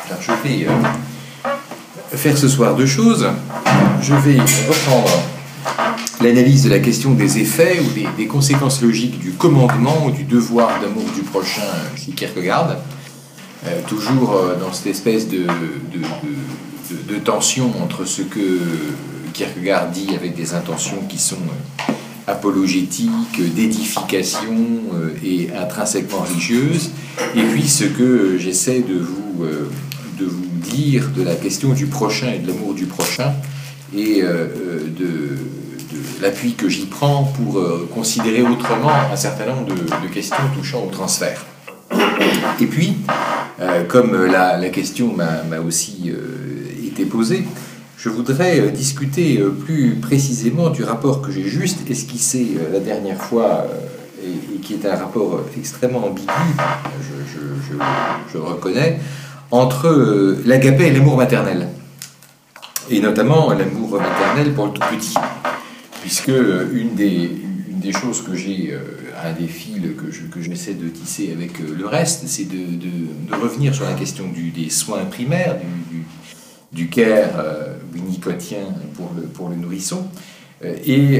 Alors je vais faire ce soir deux choses. Je vais reprendre l'analyse de la question des effets ou des conséquences logiques du commandement ou du devoir d'amour du prochain chez Kierkegaard, toujours dans cette espèce de tension entre ce que Kierkegaard dit avec des intentions qui sont apologétiques, d'édification et intrinsèquement religieuses, et puis ce que j'essaie de vous dire de la question du prochain et de l'amour du prochain, et de l'appui que j'y prends pour considérer autrement un certain nombre de questions touchant au transfert. Et puis, comme la question m'a aussi été posée, je voudrais discuter plus précisément du rapport que j'ai juste esquissé la dernière fois et qui est un rapport extrêmement ambigu, je le reconnais, entre l'agapé et l'amour maternel, et notamment l'amour maternel pour le tout petit, puisque une des choses que j'ai, un des fils que j'essaie de tisser avec le reste, c'est de revenir sur la question des soins primaires, du care winnicottien pour le nourrisson, et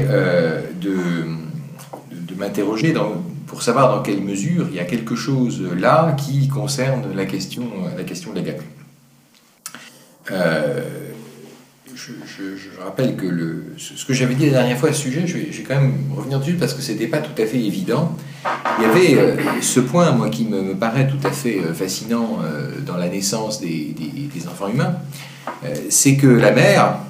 de m'interroger pour savoir dans quelle mesure il y a quelque chose là qui concerne la question de l'agapé. Je rappelle que ce que j'avais dit la dernière fois à ce sujet, je vais quand même revenir dessus parce que ce n'était pas tout à fait évident. Il y avait ce point, moi, qui me paraît tout à fait fascinant dans la naissance des enfants humains, c'est que la mère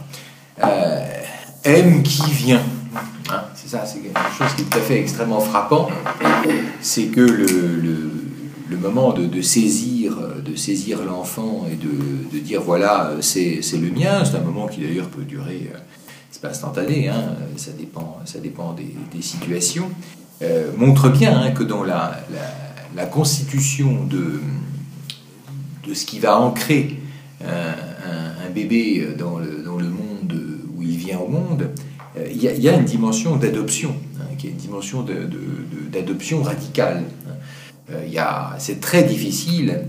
aime qui vient. Hein, c'est ça, c'est quelque chose qui est tout à fait extrêmement frappant. C'est que le moment de saisir l'enfant et de dire voilà, c'est le mien, c'est un moment qui d'ailleurs peut durer, c'est pas instantané, hein, ça dépend des situations, montre bien que dans la constitution de ce qui va ancrer un bébé dans le monde où il vient au monde, il y a une dimension d'adoption, qui est une dimension d'adoption radicale. C'est très difficile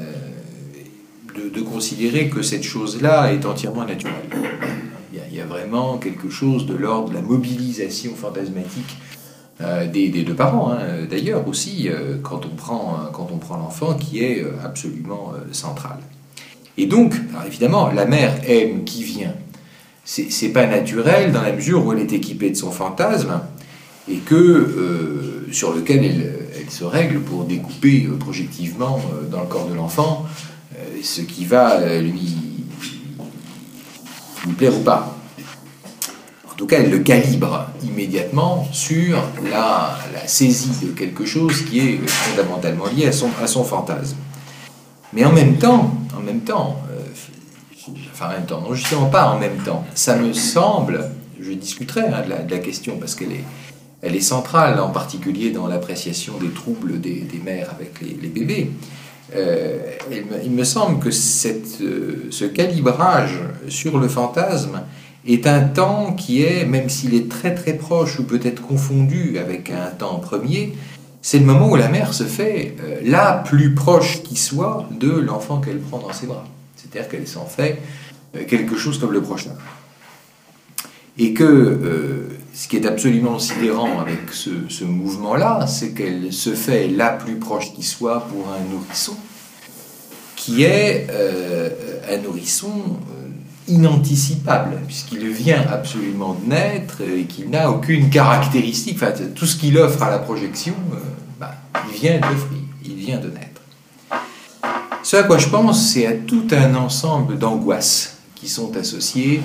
de considérer que cette chose-là est entièrement naturelle. Il y a vraiment quelque chose de l'ordre de la mobilisation fantasmatique des deux parents, d'ailleurs aussi, quand on prend l'enfant, qui est absolument central. Et donc, alors évidemment, la mère aime qui vient. C'est pas naturel dans la mesure où elle est équipée de son fantasme et que sur lequel elle se règle pour découper projectivement dans le corps de l'enfant ce qui va lui plaire ou pas. En tout cas, elle le calibre immédiatement sur la saisie de quelque chose qui est fondamentalement lié à son fantasme. Mais en même temps, non, justement pas en même temps, ça me semble, je discuterai de la question parce qu'elle est centrale, en particulier dans l'appréciation des troubles des mères avec les bébés. Il me semble que ce calibrage sur le fantasme est un temps qui est, même s'il est très très proche ou peut-être confondu avec un temps premier, c'est le moment où la mère se fait la plus proche qui soit de l'enfant qu'elle prend dans ses bras. C'est-à-dire qu'elle s'en fait quelque chose comme le prochain. Et que ce qui est absolument sidérant avec ce mouvement-là, c'est qu'elle se fait la plus proche qui soit pour un nourrisson, qui est un nourrisson inanticipable, puisqu'il vient absolument de naître et qu'il n'a aucune caractéristique. Enfin, tout ce qu'il offre à la projection, il vient d'offrir, il vient de naître. Ce à quoi je pense, c'est à tout un ensemble d'angoisses qui sont associées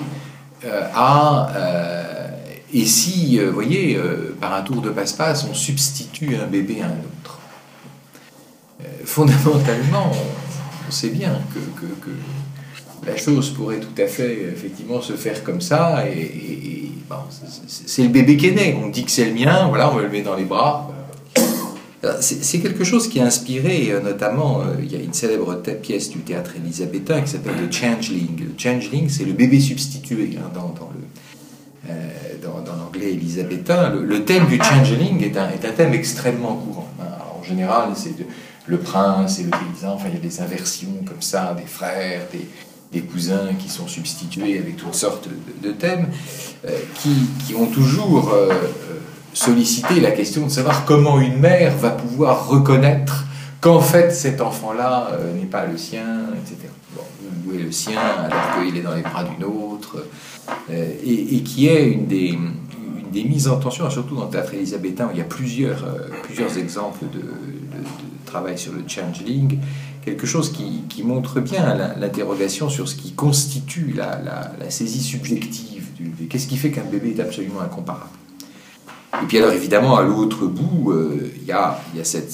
et si, vous voyez, par un tour de passe-passe, on substitue un bébé à un autre. Fondamentalement, on sait bien que la chose pourrait tout à fait, effectivement, se faire comme ça, et c'est le bébé qui est né. On dit que c'est le mien, voilà, on me le met dans les bras. C'est quelque chose qui a inspiré, notamment, il y a une célèbre pièce du théâtre élisabétain qui s'appelle The Changeling. Le Changeling, c'est le bébé substitué dans l'anglais élisabétain. Le thème du Changeling est un thème extrêmement courant. En général, c'est le prince et le paysan, enfin, il y a des inversions comme comme ça, des frères, des cousins qui sont substitués avec toutes sortes de thèmes, qui ont toujours sollicité la question de savoir comment une mère va pouvoir reconnaître qu'en fait cet enfant-là n'est pas le sien, etc. Bon, où est le sien alors qu'il est dans les bras d'une autre, et qui est une des mises en tension, surtout dans le théâtre élisabétain, où il y a plusieurs exemples de travail sur le changeling, quelque chose qui montre bien l'interrogation sur ce qui constitue la saisie subjective. Qu'est-ce qui fait qu'un bébé est absolument incomparable? Et puis alors évidemment, à l'autre bout, il y a cette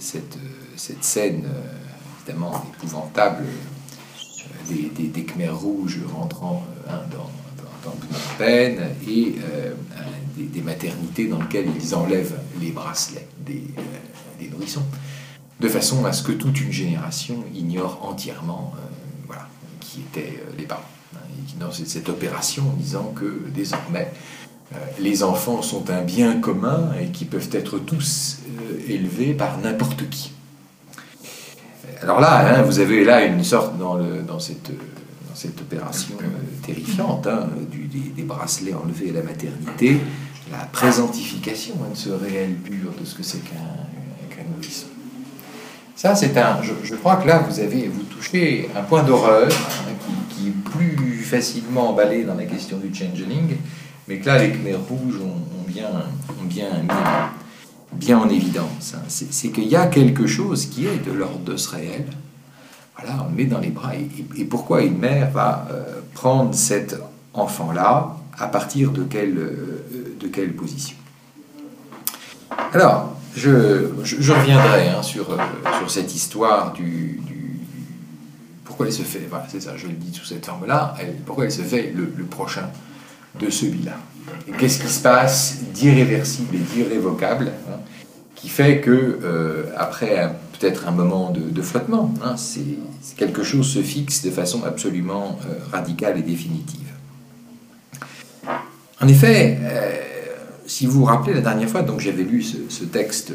scène évidemment épouvantable des Khmers rouges rentrant dans Phnom Penh et des maternités dans lesquelles ils enlèvent les bracelets des nourrissons, de façon à ce que toute une génération ignore entièrement qui étaient les parents. Et dans cette opération, en disant que désormais, les enfants sont un bien commun et qui peuvent être tous élevés par n'importe qui. Alors là, vous avez là une sorte, dans cette opération terrifiante, des bracelets enlevés à la maternité, la présentification de ce réel pur de ce que c'est qu'un nourrisson. Ça, je crois que là, vous touchez un point d'horreur qui est plus facilement emballé dans la question du changeling, mais que là, les Khmers rouges ont bien mis en évidence. C'est qu'il y a quelque chose qui est de l'ordre de ce réel. Voilà, on le met dans les bras. Et pourquoi une mère va prendre cet enfant-là à partir de quelle position? Alors, je reviendrai sur cette histoire du pourquoi elle se fait, voilà, c'est ça, je le dis sous cette forme-là, pourquoi elle se fait le prochain de celui-là. Et qu'est-ce qui se passe d'irréversible et d'irrévocable, qui fait que, après peut-être un moment de flottement, quelque chose se fixe de façon absolument radicale et définitive. En effet, si vous vous rappelez la dernière fois, donc j'avais lu ce texte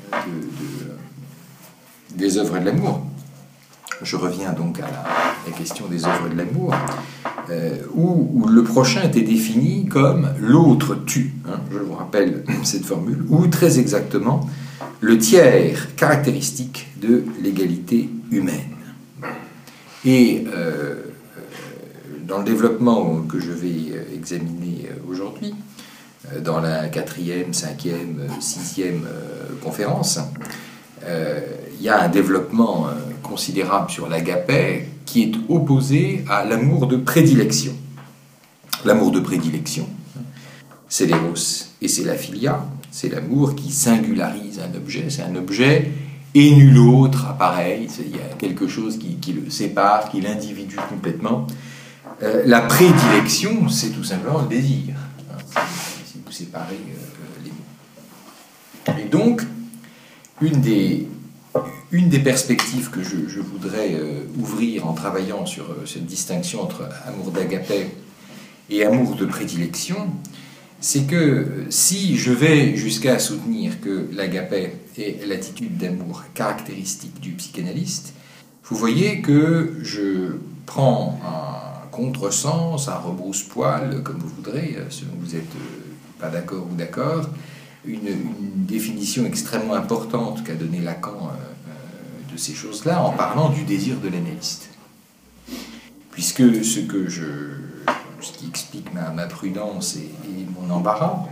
des œuvres de l'amour. Je reviens donc à la question des œuvres de l'amour, où le prochain était défini comme l'autre tue. Je vous rappelle cette formule, ou très exactement le tiers caractéristique de l'égalité humaine. Et dans le développement que je vais examiner aujourd'hui, dans la 4e, 5e, 6e conférence, il y a un développement considérable sur l'agapé qui est opposé à l'amour de prédilection. L'amour de prédilection, c'est l'éros et c'est la philia, c'est l'amour qui singularise un objet, c'est un objet et nul autre appareil, il y a quelque chose qui le sépare, qui l'individue complètement. La prédilection, c'est tout simplement le désir. Si vous séparez les mots. Et donc, une des perspectives que je voudrais ouvrir en travaillant sur cette distinction entre amour d'agapé et amour de prédilection, c'est que si je vais jusqu'à soutenir que l'agapé est l'attitude d'amour caractéristique du psychanalyste, vous voyez que je prends un contresens, un rebrousse-poil, comme vous voudrez, selon que vous n'êtes pas d'accord ou d'accord, une définition extrêmement importante qu'a donnée Lacan de ces choses-là en parlant du désir de l'analyste. Puisque ce qui explique ma prudence et mon embarras,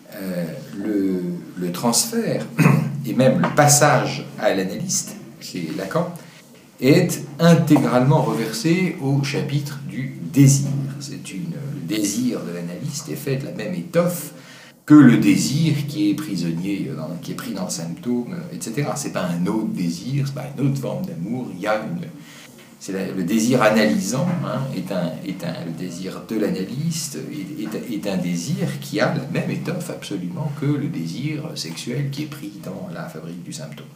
le transfert et même le passage à l'analyste chez Lacan est intégralement reversé au chapitre du désir. Le désir de l'analyste est fait de la même étoffe que le désir qui est prisonnier, qui est pris dans le symptôme, etc. C'est pas un autre désir, c'est pas une autre forme d'amour. Le désir analysant, le désir de l'analyste est un désir qui a la même étoffe absolument que le désir sexuel qui est pris dans la fabrique du symptôme.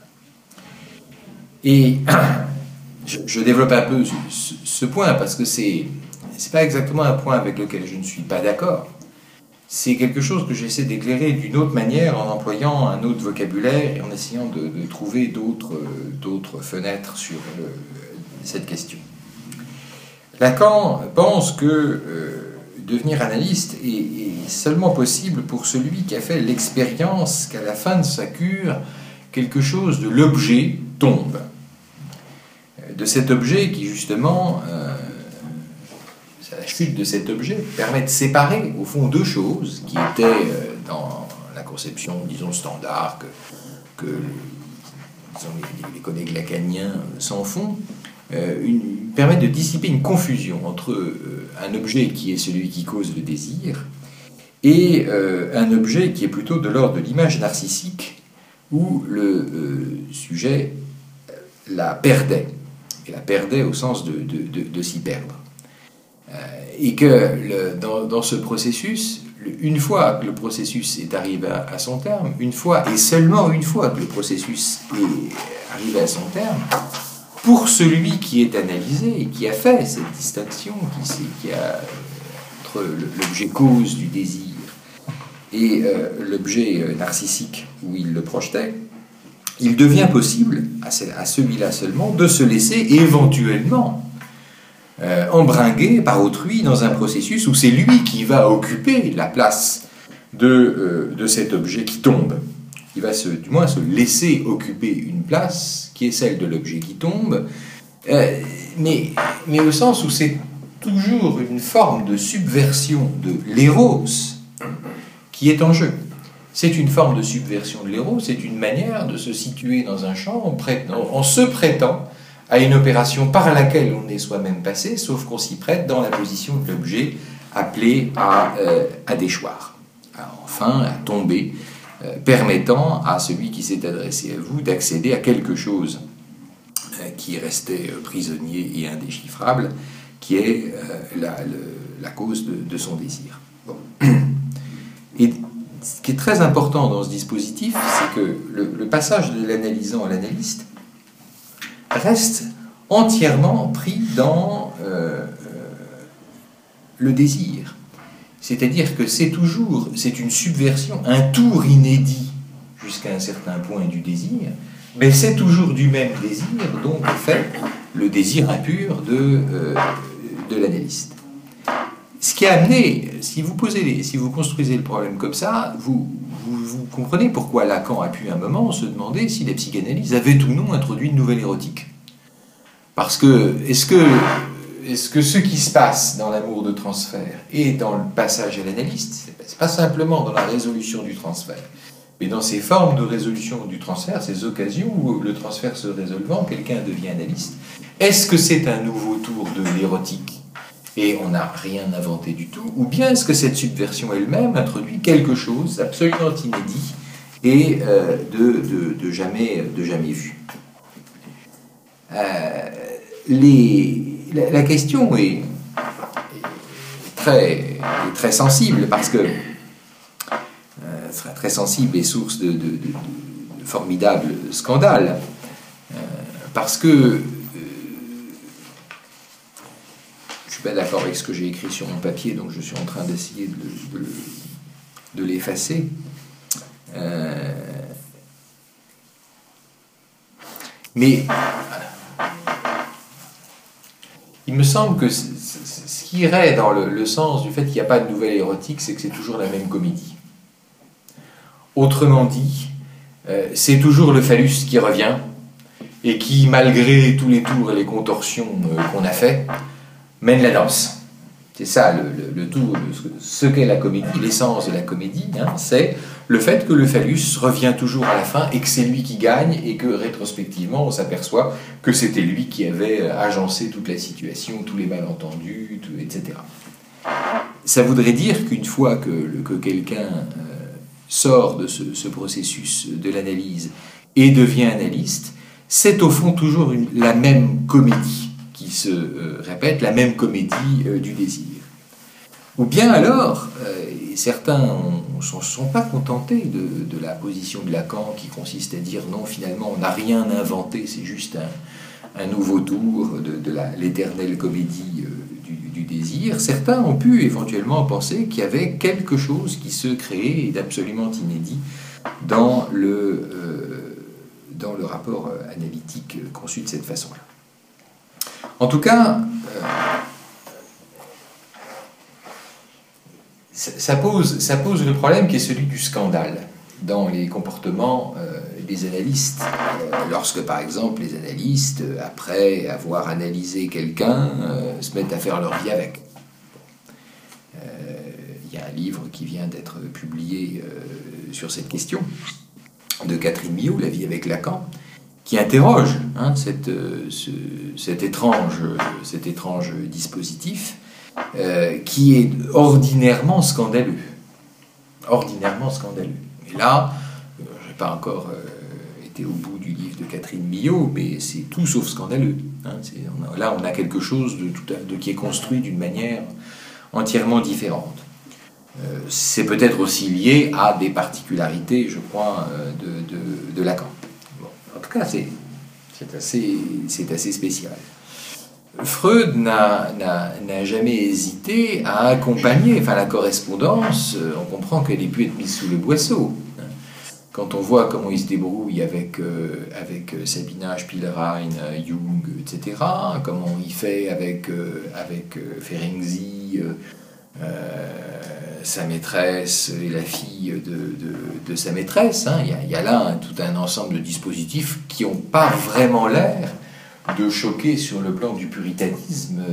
Et je développe un peu ce point parce que c'est pas exactement un point avec lequel je ne suis pas d'accord. C'est quelque chose que j'essaie d'éclairer d'une autre manière en employant un autre vocabulaire et en essayant de trouver d'autres fenêtres sur cette question. Lacan pense que devenir analyste est seulement possible pour celui qui a fait l'expérience qu'à la fin de sa cure, quelque chose de l'objet tombe. De cet objet qui, justement, la chute de cet objet permet de séparer, au fond, deux choses qui étaient dans la conception, disons, standard que les collègues lacaniens s'en font, permet de dissiper une confusion entre un objet qui est celui qui cause le désir et un objet qui est plutôt de l'ordre de l'image narcissique où le sujet la perdait, et la perdait au sens de s'y perdre. Et que dans ce processus, une fois que le processus est arrivé à son terme, une fois et seulement une fois que le processus est arrivé à son terme, pour celui qui est analysé et qui a fait cette distinction qui a entre l'objet cause du désir et l'objet narcissique où il le projetait, il devient possible à celui-là seulement de se laisser éventuellement embringuer par autrui dans un processus où c'est lui qui va occuper la place de cet objet qui tombe. Il va du moins se laisser occuper une place qui est celle de l'objet qui tombe, mais au sens où c'est toujours une forme de subversion de l'éros qui est en jeu. C'est une forme de subversion de l'éros, c'est une manière de se situer dans un champ en se prêtant à une opération par laquelle on est soi-même passé, sauf qu'on s'y prête dans la position de l'objet appelé à déchoir, enfin à tomber, permettant à celui qui s'est adressé à vous d'accéder à quelque chose qui restait prisonnier et indéchiffrable, qui est la cause de son désir. Bon. Et ce qui est très important dans ce dispositif, c'est que le passage de l'analysant à l'analyste reste entièrement pris dans le désir. C'est-à-dire que c'est une subversion, un tour inédit jusqu'à un certain point du désir, mais c'est toujours du même désir, donc fait le désir impur de l'analyste. Ce qui a amené, si vous construisez le problème comme ça, vous comprenez pourquoi Lacan a pu à un moment se demander si la psychanalyse avait ou non introduit une nouvelle érotique. Parce que, est-ce que ce qui se passe dans l'amour de transfert et dans le passage à l'analyste, c'est pas simplement dans la résolution du transfert, mais dans ces formes de résolution du transfert, ces occasions où le transfert se résolvant, quelqu'un devient analyste, est-ce que c'est un nouveau tour de l'érotique et on n'a rien inventé du tout, ou bien est-ce que cette subversion elle-même introduit quelque chose d'absolument inédit et de jamais vu. La question est très sensible parce que très sensible et source de formidables scandales, parce que je ne suis pas d'accord avec ce que j'ai écrit sur mon papier, donc je suis en train d'essayer de l'effacer. Mais il me semble que ce qui irait dans le sens du fait qu'il n'y a pas de nouvelle érotique, c'est que c'est toujours la même comédie. Autrement dit, c'est toujours le phallus qui revient et qui, malgré tous les tours et les contorsions qu'on a fait, mène la danse. C'est ça le tour, ce qu'est la comédie, l'essence de la comédie, hein, c'est le fait que le phallus revient toujours à la fin et que c'est lui qui gagne et que rétrospectivement on s'aperçoit que c'était lui qui avait agencé toute la situation, tous les malentendus, etc. Ça voudrait dire qu'une fois que quelqu'un sort de ce processus de l'analyse et devient analyste, c'est au fond toujours la même comédie qui se répète, la même comédie du désir. Ou bien alors, et certains ne se sont pas contentés de la position de Lacan qui consiste à dire non, finalement on n'a rien inventé, c'est juste un nouveau tour de l'éternelle comédie du désir. Certains ont pu éventuellement penser qu'il y avait quelque chose qui se créait et d'absolument inédit dans le rapport analytique conçu de cette façon-là. En tout cas, ça pose le problème qui est celui du scandale dans les comportements des analystes. Lorsque, par exemple, les analystes, après avoir analysé quelqu'un, se mettent à faire leur vie avec. Il y a un livre qui vient d'être publié sur cette question, de Catherine Millot, La vie avec Lacan, qui interroge cet étrange dispositif qui est ordinairement scandaleux. Ordinairement scandaleux. Et là, je n'ai pas encore été au bout du livre de Catherine Millot, mais c'est tout sauf scandaleux. Là, on a quelque chose qui est construit d'une manière entièrement différente. C'est peut-être aussi lié à des particularités, je crois, de Lacan. Bon, en tout cas, c'est assez spécial. Freud n'a jamais hésité à accompagner, la correspondance, on comprend qu'elle ait pu être mise sous le boisseau. Quand on voit comment il se débrouille avec Sabina Spielrein, Jung, etc., comment il fait avec Ferenczi, sa maîtresse et la fille de sa maîtresse, il y a là tout un ensemble de dispositifs qui n'ont pas vraiment l'air de choquer sur le plan du puritanisme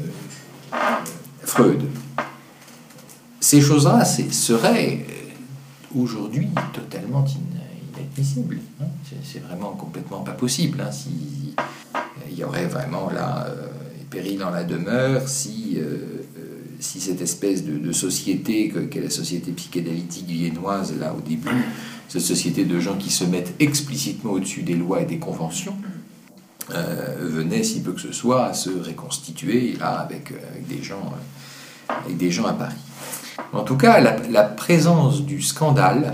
Freud. Ces choses-là seraient aujourd'hui totalement inadmissibles. C'est vraiment complètement pas possible. Il y aurait vraiment là péril en la demeure si cette espèce de société qu'est la société psychanalytique viennoise, là au début, cette société de gens qui se mettent explicitement au-dessus des lois et des conventions, venait, si peu que ce soit, à se reconstituer là, avec des gens à Paris. En tout cas, la présence du scandale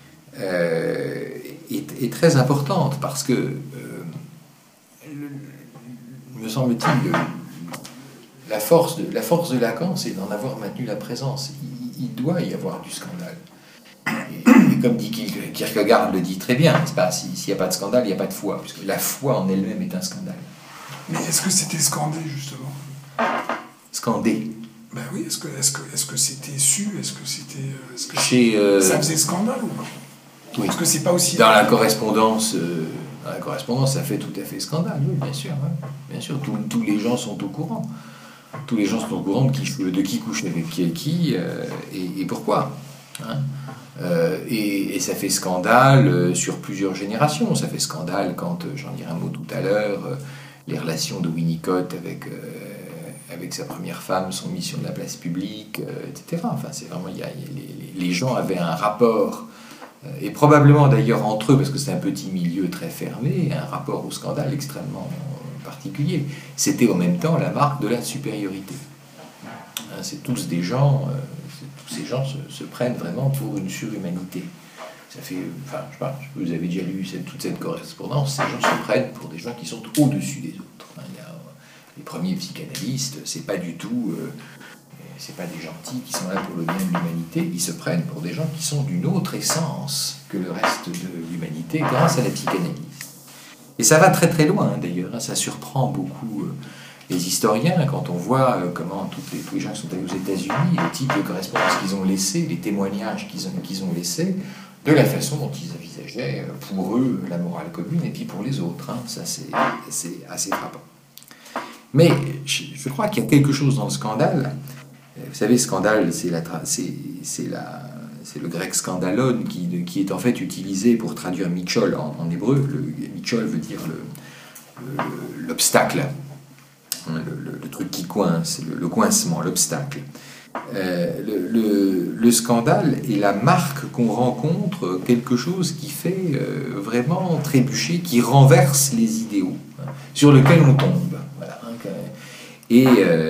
est très importante parce que, me semble-t-il, la force de Lacan, c'est d'en avoir maintenu la présence. Il doit y avoir du scandale. Et comme dit Kierkegaard le dit très bien, n'est-ce pas, s'il n'y a pas de scandale, il n'y a pas de foi, puisque la foi en elle-même est un scandale. Mais est-ce que c'était scandé, justement? Scandé? Ben oui, est-ce que c'était su? Est-ce que ça faisait scandale ou pas? Oui. Est-ce que c'est pas aussi... Dans la correspondance, ça fait tout à fait scandale, oui, bien sûr. Ouais. Bien sûr, tous les gens sont au courant. Tous les gens sont au courant de qui couche avec qui et pourquoi. Et ça fait scandale sur plusieurs générations. Ça fait scandale quand, j'en dirai un mot tout à l'heure, les relations de Winnicott avec sa première femme sont mises sur la place publique, etc. C'est vraiment, les gens avaient un rapport, et probablement d'ailleurs entre eux, parce que c'est un petit milieu très fermé, un rapport au scandale extrêmement particulier. C'était en même temps la marque de la supériorité. C'est tous des gens... tous ces gens se prennent vraiment pour une surhumanité. Ça fait, je sais pas, vous avez déjà lu toute cette correspondance, ces gens se prennent pour des gens qui sont au-dessus des autres. Il y a les premiers psychanalystes, c'est pas du tout, c'est pas des gentils qui sont là pour le bien de l'humanité, ils se prennent pour des gens qui sont d'une autre essence que le reste de l'humanité grâce à la psychanalyse. Et ça va très très loin d'ailleurs, ça surprend beaucoup les historiens, quand on voit comment tous les gens qui sont allés aux États-Unis, le type de correspondance qu'ils ont laissé, les témoignages qu'ils ont laissés, de la façon dont ils envisageaient pour eux la morale commune et puis pour les autres. Ça, c'est assez frappant. Mais je crois qu'il y a quelque chose dans le scandale. Vous savez, scandale, c'est le grec scandalon qui est en fait utilisé pour traduire Michol en hébreu. Michol veut dire l'obstacle. Le truc qui coince, le coincement, l'obstacle. Le scandale est la marque qu'on rencontre quelque chose qui fait vraiment trébucher, qui renverse les idéaux sur lesquels on tombe. Voilà. Et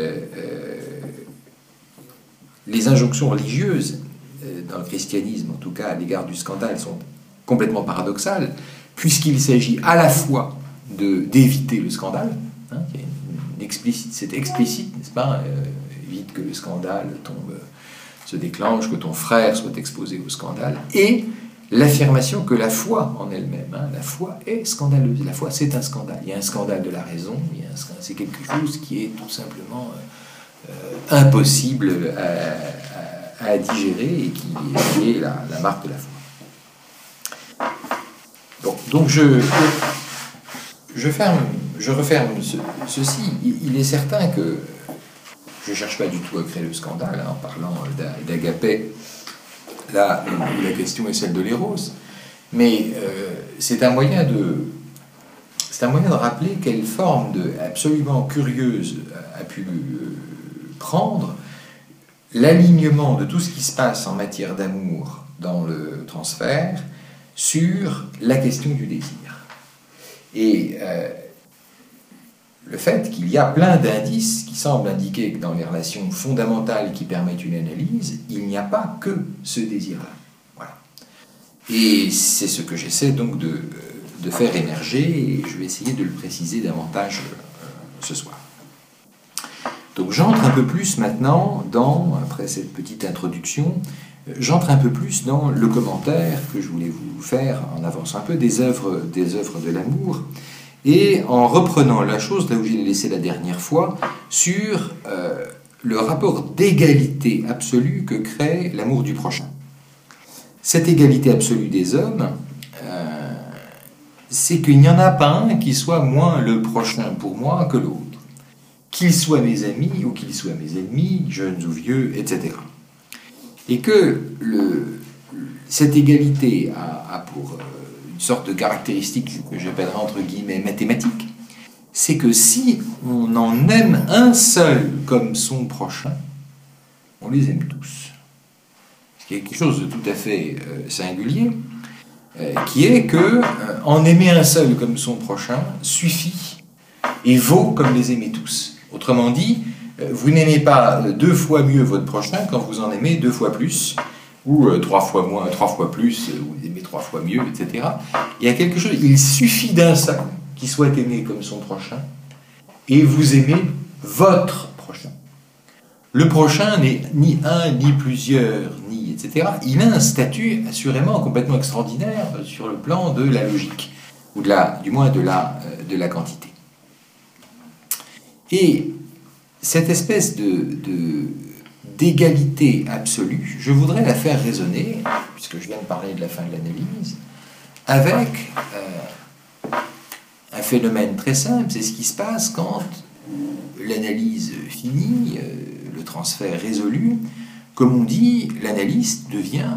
les injonctions religieuses, dans le christianisme en tout cas, à l'égard du scandale, sont complètement paradoxales, puisqu'il s'agit à la fois d'éviter le scandale, c'est explicite, n'est-ce pas, évite que le scandale se déclenche, que ton frère soit exposé au scandale, et l'affirmation que la foi en elle-même, la foi est scandaleuse, la foi c'est un scandale. Il y a un scandale de la raison, c'est quelque chose qui est tout simplement impossible à digérer et qui est la marque de la foi. Bon, donc je referme ceci. Il est certain que je ne cherche pas du tout à créer le scandale en parlant d'Agapé. Là, la question est celle de l'éros. Mais c'est un moyen de rappeler quelle forme absolument curieuse a pu prendre l'alignement de tout ce qui se passe en matière d'amour dans le transfert sur la question du désir. Et le fait qu'il y a plein d'indices qui semblent indiquer que dans les relations fondamentales qui permettent une analyse, il n'y a pas que ce désir-là. Voilà. Et c'est ce que j'essaie donc de faire émerger, et je vais essayer de le préciser davantage ce soir. Donc j'entre un peu plus maintenant après cette petite introduction, j'entre un peu plus dans le commentaire que je voulais vous faire en avançant un peu des œuvres de l'amour, et en reprenant la chose là où je l'ai laissé la dernière fois, sur le rapport d'égalité absolue que crée l'amour du prochain. Cette égalité absolue des hommes, c'est qu'il n'y en a pas un qui soit moins le prochain pour moi que l'autre. Qu'ils soient mes amis ou qu'ils soient mes ennemis, jeunes ou vieux, etc. Et que cette égalité a pour une sorte de caractéristique que j'appellerais entre guillemets mathématique, c'est que si on en aime un seul comme son prochain, on les aime tous. Il y a quelque chose de tout à fait singulier, qui est que en aimer un seul comme son prochain suffit et vaut comme les aimer tous. Autrement dit, vous n'aimez pas 2 fois mieux votre prochain quand vous en aimez 2 fois plus, ou 3 fois moins, 3 fois plus, ou vous aimez 3 fois mieux, etc. Il y a quelque chose, il suffit d'un seul qui soit aimé comme son prochain, et vous aimez votre prochain. Le prochain n'est ni un, ni plusieurs, ni etc. Il a un statut assurément complètement extraordinaire sur le plan de la logique, ou du moins de la quantité. Et cette espèce d'égalité absolue, je voudrais la faire résonner, puisque je viens de parler de la fin de l'analyse, avec un phénomène très simple, c'est ce qui se passe quand l'analyse finie, le transfert résolu, comme on dit, l'analyste devient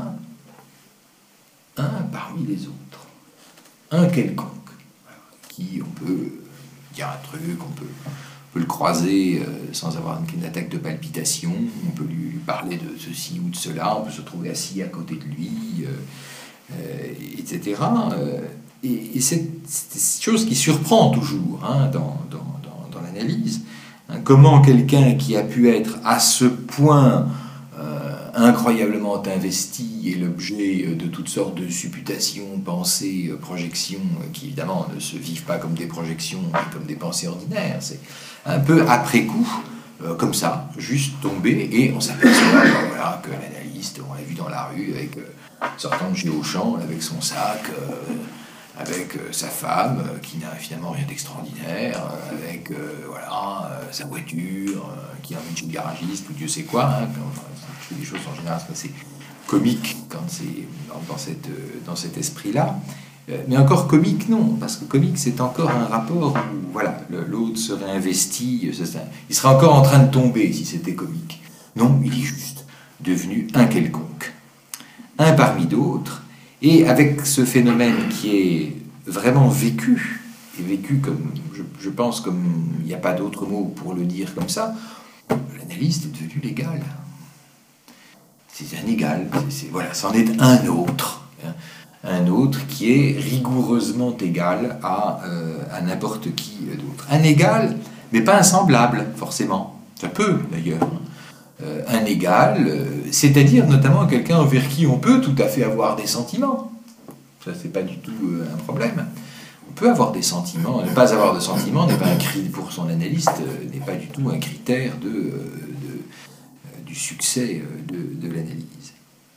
un parmi les autres, un quelconque, qui on peut dire un truc, on peut le croiser sans avoir une attaque de palpitation, on peut lui parler de ceci ou de cela, on peut se trouver assis à côté de lui, etc. Et c'est cette chose qui surprend toujours dans l'analyse. Comment quelqu'un qui a pu être à ce point incroyablement investi est l'objet de toutes sortes de supputations, pensées, projections, qui évidemment ne se vivent pas comme des projections, mais comme des pensées ordinaires. C'est un peu après coup, comme ça, juste tombé, et on s'aperçoit que l'analyste, on l'a vu dans la rue, sortant de chez Auchan, avec son sac, avec sa femme, qui n'a finalement rien d'extraordinaire, avec sa voiture, qui est un métier de garagiste, ou Dieu sait quoi. Je fais des choses en général, c'est comique quand c'est dans cet esprit-là. Mais encore comique, non, parce que comique, c'est encore un rapport où l'autre serait investi, il serait encore en train de tomber si c'était comique. Non, il est juste devenu un quelconque, un parmi d'autres, et avec ce phénomène qui est vraiment vécu, et vécu comme, je pense, comme il n'y a pas d'autre mot pour le dire comme ça, l'analyste est devenu l'égal. C'est un égal, c'en est un autre. Un autre qui est rigoureusement égal à n'importe qui d'autre. Un égal, mais pas un semblable, forcément. Ça peut, d'ailleurs. Un égal, c'est-à-dire notamment quelqu'un envers qui on peut tout à fait avoir des sentiments. Ça, c'est pas du tout un problème. On peut avoir des sentiments. Ne pas avoir de sentiments n'est pas un critère, pour son analyste, n'est pas du tout un critère du succès de l'analyse.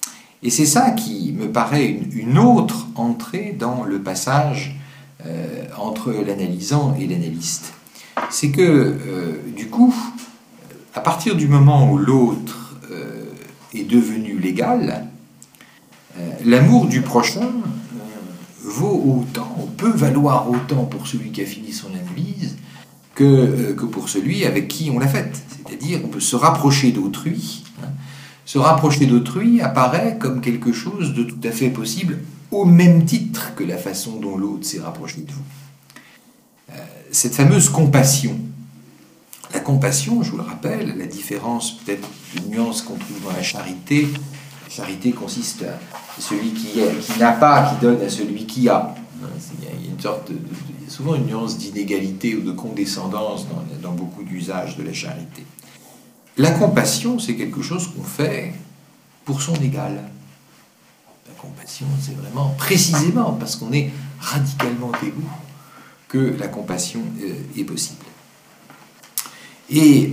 Et c'est ça qui me paraît une autre entrée dans le passage entre l'analysant et l'analyste. C'est que, du coup, à partir du moment où l'autre est devenu l'égal, l'amour du prochain vaut autant, peut valoir autant pour celui qui a fini son analyse que pour celui avec qui on l'a faite. C'est-à-dire qu'on peut se rapprocher d'autrui. Se rapprocher d'autrui apparaît comme quelque chose de tout à fait possible au même titre que la façon dont l'autre s'est rapproché de vous. Cette fameuse compassion. La compassion, je vous le rappelle, la différence peut-être de nuance qu'on trouve dans la charité. La charité consiste à celui qui n'a pas, qui donne à celui qui a. Il y a une sorte il y a souvent une nuance d'inégalité ou de condescendance dans beaucoup d'usages de la charité. La compassion, c'est quelque chose qu'on fait pour son égal. La compassion, c'est vraiment précisément parce qu'on est radicalement égaux que la compassion est possible. Et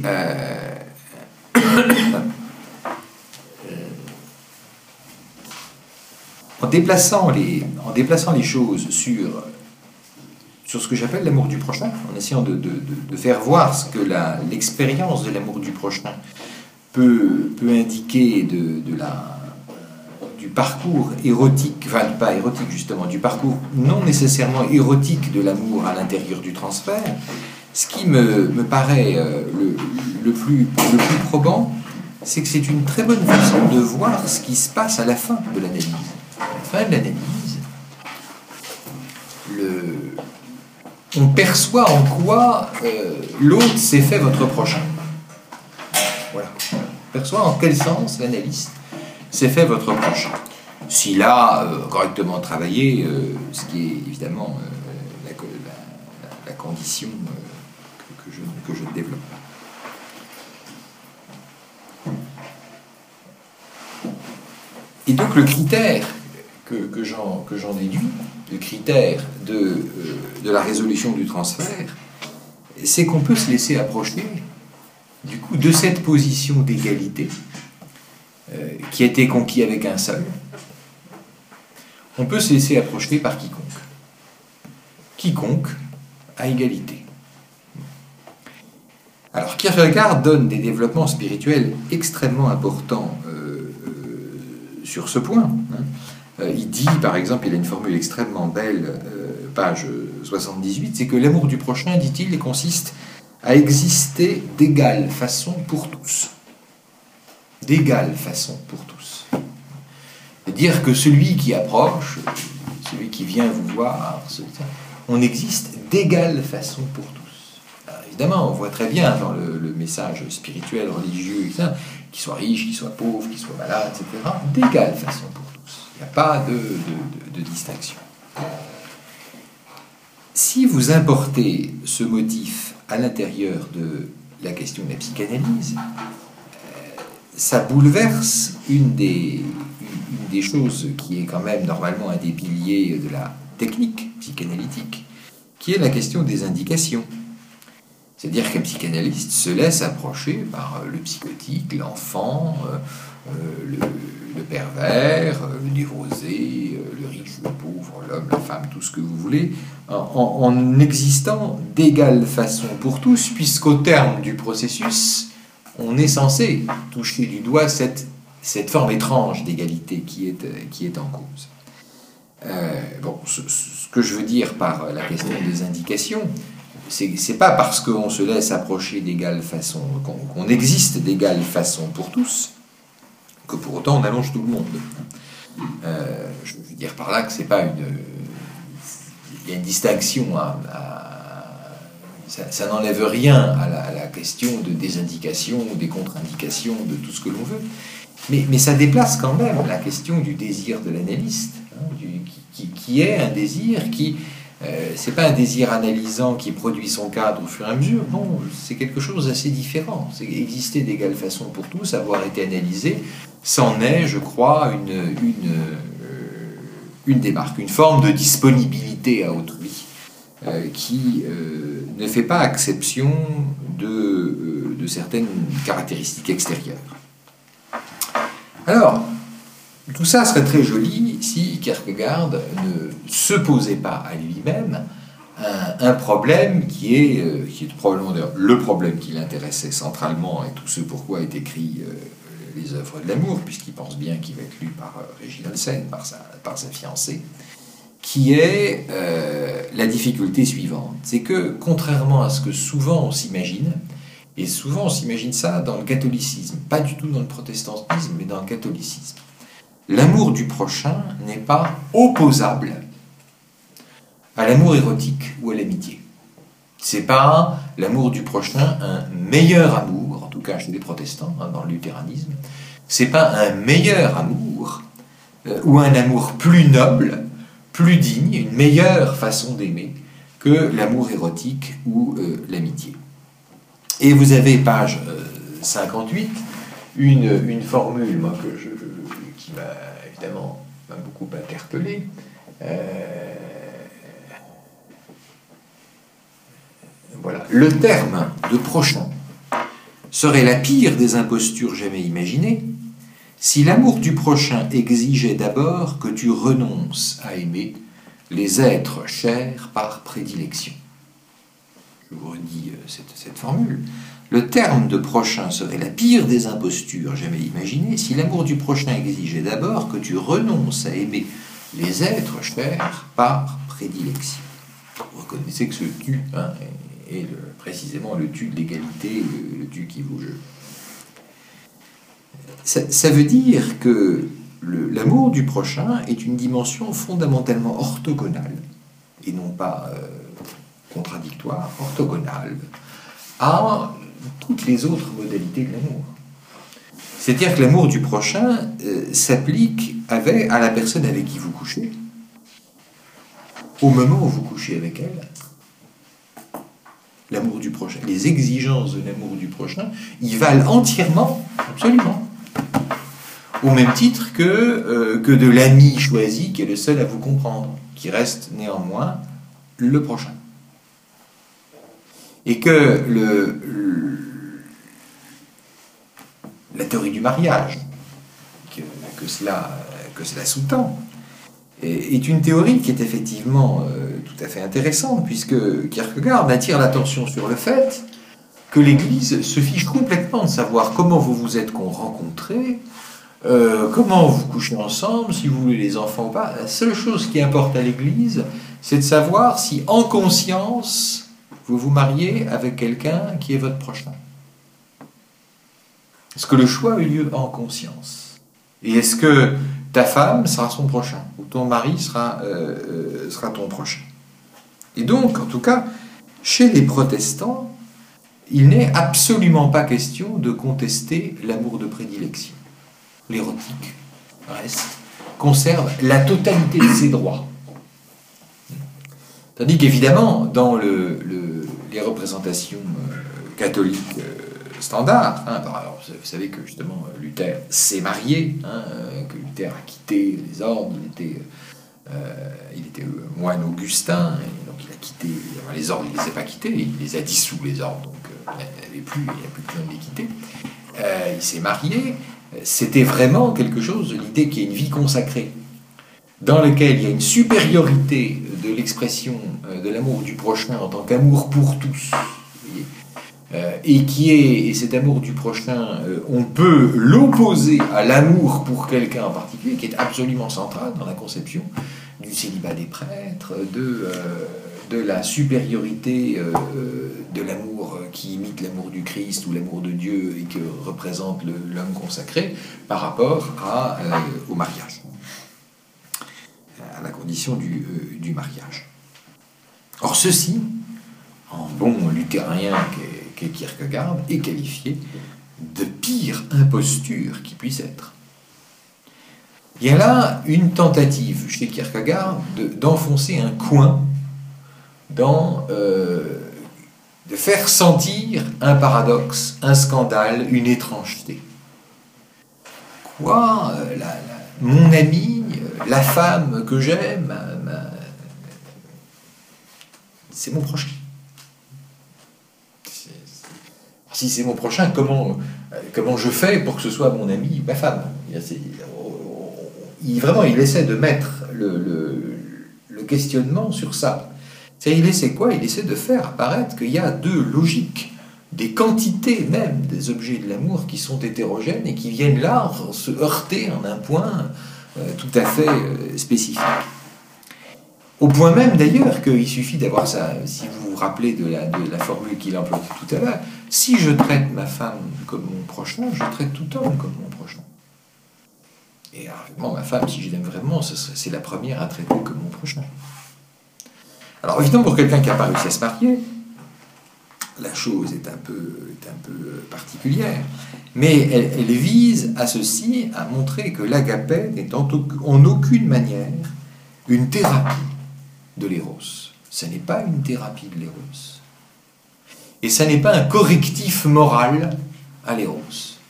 en déplaçant les choses sur ce que j'appelle l'amour du prochain, en essayant de faire voir ce que l'expérience de l'amour du prochain peut indiquer du parcours érotique, enfin pas érotique justement, du parcours non nécessairement érotique de l'amour à l'intérieur du transfert, ce qui me paraît le plus probant, c'est que c'est une très bonne façon de voir ce qui se passe à la fin de l'analyse. À la fin de l'analyse, on perçoit en quoi l'autre s'est fait votre prochain. Voilà. On perçoit en quel sens l'analyste s'est fait votre prochain. S'il a correctement travaillé, ce qui est évidemment la condition que je développe. Et donc le critère que j'en déduis, le critère de la résolution du transfert, c'est qu'on peut se laisser approcher du coup de cette position d'égalité qui a été conquise avec un seul. On peut se laisser approcher par quiconque. Quiconque à égalité. Alors Kierkegaard donne des développements spirituels extrêmement importants sur ce point. Il dit, par exemple, il a une formule extrêmement belle, page 78, c'est que l'amour du prochain, dit-il, consiste à exister d'égale façon pour tous. D'égale façon pour tous. C'est-à-dire que celui qui approche, celui qui vient vous voir, on existe d'égale façon pour tous. Alors, évidemment, on voit très bien dans le message spirituel, religieux, etc., qu'il soit riche, qu'il soit pauvre, qu'il soit malade, etc., d'égale façon pour tous. Il n'y a pas de distinction. Si vous importez ce motif à l'intérieur de la question de la psychanalyse, ça bouleverse une des choses qui est quand même normalement un des piliers de la technique psychanalytique, qui est la question des indications. C'est-à-dire qu'un psychanalyste se laisse approcher par le psychotique, l'enfant, le pervers, le névrosé, le riche, le pauvre, l'homme, la femme, tout ce que vous voulez, en existant d'égale façon pour tous, puisqu'au terme du processus, on est censé toucher du doigt cette forme étrange d'égalité qui est en cause. Ce que je veux dire par la question des indications, c'est pas parce qu'on se laisse approcher d'égale façon, qu'on existe d'égale façon pour tous, que pour autant on allonge tout le monde. Je veux dire par là que c'est pas il y a une distinction ça n'enlève rien à la question des indications, des contre-indications, de tout ce que l'on veut, mais ça déplace quand même la question du désir de l'analyste, qui est un désir qui c'est pas un désir analysant qui produit son cadre au fur et à mesure, non, c'est quelque chose d'assez différent. C'est exister d'égale façon pour tous, avoir été analysé, c'en est, je crois, une démarque, une forme de disponibilité à autrui qui ne fait pas exception de certaines caractéristiques extérieures. Alors, Tout ça serait très joli si Kierkegaard ne se posait pas à lui-même un problème qui est probablement le problème qui l'intéressait centralement et tout ce pourquoi est écrit les œuvres de l'amour, puisqu'il pense bien qu'il va être lu par Réginald Sen, par sa fiancée, qui est la difficulté suivante. C'est que, contrairement à ce que souvent on s'imagine, et souvent on s'imagine ça dans le catholicisme, pas du tout dans le protestantisme, mais dans le catholicisme, l'amour du prochain n'est pas opposable à l'amour érotique ou à l'amitié. C'est pas l'amour du prochain un meilleur amour, en tout cas chez les protestants, dans le luthéranisme, c'est pas un meilleur amour ou un amour plus noble, plus digne, une meilleure façon d'aimer que l'amour érotique ou l'amitié. Et vous avez, page 58, une formule moi, qui m'a évidemment beaucoup interpellé. Voilà. Le terme de prochain serait la pire des impostures jamais imaginées si l'amour du prochain exigeait d'abord que tu renonces à aimer les êtres chers par prédilection. Je vous redis cette formule. Le terme de prochain serait la pire des impostures jamais imaginées si l'amour du prochain exigeait d'abord que tu renonces à aimer les êtres chers par prédilection. Vous reconnaissez que ce tu est précisément le tu de l'égalité, le tu qui vous jeu. Ça veut dire que l'amour du prochain est une dimension fondamentalement orthogonale, et non pas contradictoire, orthogonale, à toutes les autres modalités de l'amour. C'est-à-dire que l'amour du prochain s'applique à la personne avec qui vous couchez, au moment où vous couchez avec elle. L'amour du prochain, les exigences de l'amour du prochain, ils valent entièrement, absolument, au même titre que de l'ami choisi qui est le seul à vous comprendre, qui reste néanmoins le prochain. Et que la théorie du mariage, que cela sous-tend, est une théorie qui est effectivement tout à fait intéressante, puisque Kierkegaard attire l'attention sur le fait que l'Église se fiche complètement de savoir comment vous vous êtes rencontrés, comment vous couchez ensemble, si vous voulez les enfants ou pas. La seule chose qui importe à l'Église, c'est de savoir si en conscience vous vous mariez avec quelqu'un qui est votre prochain. Est-ce que le choix a eu lieu en conscience? Et est-ce que ta femme sera son prochain, ou ton mari sera ton prochain? Et donc, en tout cas, chez les protestants, il n'est absolument pas question de contester l'amour de prédilection. L'érotique conserve la totalité de ses droits. Tandis qu'évidemment, dans les représentations catholiques standards, alors vous savez que justement Luther s'est marié, que Luther a quitté les ordres, il était moine augustin, et donc il a quitté les ordres, il ne les a pas quittés, il les a dissous les ordres, donc il n'y a plus besoin de les quitter. Il s'est marié, c'était vraiment quelque chose, l'idée qu'il y ait une vie consacrée, dans laquelle il y a une supériorité de l'expression de l'amour du prochain en tant qu'amour pour tous, et cet amour du prochain, on peut l'opposer à l'amour pour quelqu'un en particulier, qui est absolument central dans la conception du célibat des prêtres, de la supériorité de l'amour qui imite l'amour du Christ ou l'amour de Dieu et que représente l'homme consacré par rapport au mariage, à la condition du mariage. Or ceci, en bon luthérien qu'est Kierkegaard, est qualifié de pire imposture qui puisse être. Il y a là une tentative chez Kierkegaard d'enfoncer un coin, de faire sentir un paradoxe, un scandale, une étrangeté. Quoi, mon ami, la femme que j'aime, c'est mon prochain. Si c'est mon prochain, comment je fais pour que ce soit mon ami, ma femme? il essaie de mettre le questionnement sur ça. Il essaie quoi? Il essaie de faire apparaître qu'il y a deux logiques, des quantités même des objets de l'amour qui sont hétérogènes et qui viennent là se heurter en un point tout à fait spécifique. Au point même d'ailleurs qu'il suffit d'avoir ça, si vous vous rappelez de la formule qu'il emploie tout à l'heure, si je traite ma femme comme mon prochain, je traite tout homme comme mon prochain. Et alors, ma femme, si je l'aime vraiment, c'est la première à traiter comme mon prochain. Alors évidemment, pour quelqu'un qui n'a pas réussi à se marier, la chose est un peu particulière, mais elle vise à ceci, à montrer que l'agapé n'est en aucune manière une thérapie de l'éros. Ce n'est pas une thérapie de l'éros. Et ça n'est pas un correctif moral à l'éros.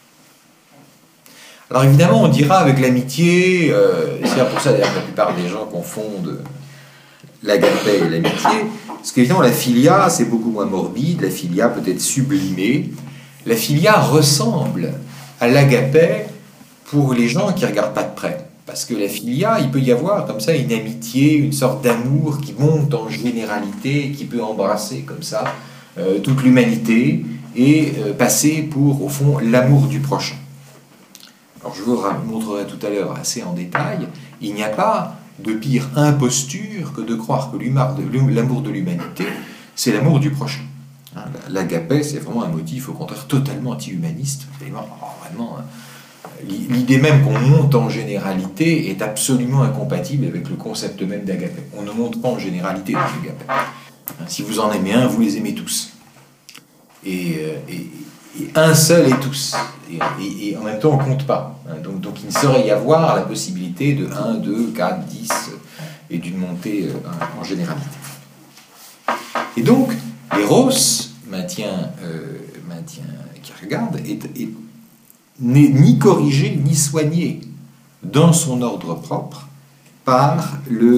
Alors évidemment, on dira avec l'amitié, c'est pour ça d'ailleurs que la plupart des gens confondent l'agapé et l'amitié, parce qu'évidemment la philia c'est beaucoup moins morbide, la philia peut être sublimée, la philia ressemble à l'agapé pour les gens qui ne regardent pas de près, parce que la philia, il peut y avoir comme ça une amitié, une sorte d'amour qui monte en généralité, qui peut embrasser comme ça toute l'humanité et passer pour au fond l'amour du prochain. Alors je vous montrerai tout à l'heure assez en détail, il n'y a pas de pire imposture que de croire que l'amour de l'humanité, c'est l'amour du prochain. L'agapé, c'est vraiment un motif, au contraire, totalement anti-humaniste. Vraiment, l'idée même qu'on monte en généralité est absolument incompatible avec le concept même d'agapé. On ne monte pas en généralité dans l'agapé. Si vous en aimez un, vous les aimez tous. Et un seul et tous. Et en même temps, on ne compte pas. Donc il ne saurait y avoir la possibilité de 1, 2, 4, 10 et d'une montée en généralité. Et donc, l'éros, maintient Kierkegaard, n'est ni corrigé ni soigné dans son ordre propre par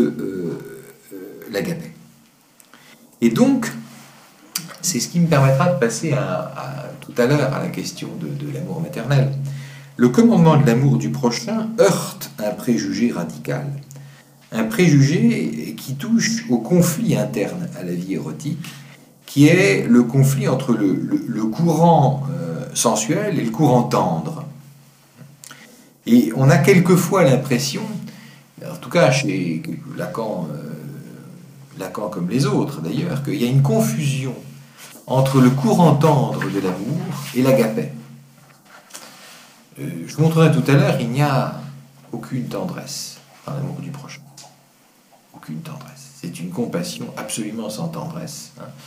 l'agapé. Et donc, c'est ce qui me permettra de passer tout à l'heure à la question de l'amour maternel. Le commandement de l'amour du prochain heurte un préjugé radical. Un préjugé qui touche au conflit interne à la vie érotique, qui est le conflit entre le courant sensuel et le courant tendre. Et on a quelquefois l'impression, en tout cas chez Lacan comme les autres d'ailleurs, qu'il y a une confusion entre le courant tendre de l'amour et l'agapé. Je vous montrerai tout à l'heure, il n'y a aucune tendresse dans l'amour du prochain. Aucune tendresse. C'est une compassion absolument sans tendresse.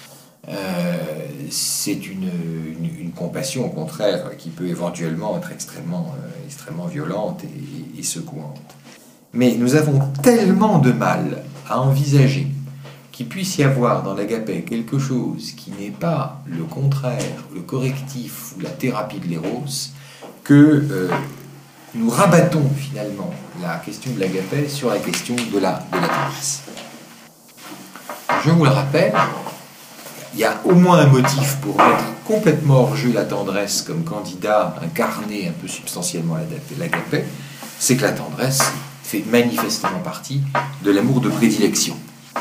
C'est une compassion, au contraire, qui peut éventuellement être extrêmement violente et secouante. Mais nous avons tellement de mal à envisager qu'il puisse y avoir dans l'agapé quelque chose qui n'est pas le contraire, le correctif ou la thérapie de l'éros, que nous rabattons finalement la question de l'agapé sur la question de la tendresse. Je vous le rappelle, il y a au moins un motif pour mettre complètement hors jeu la tendresse comme candidat incarné un peu substantiellement à l'agapé, c'est que la tendresse fait manifestement partie de l'amour de prédilection.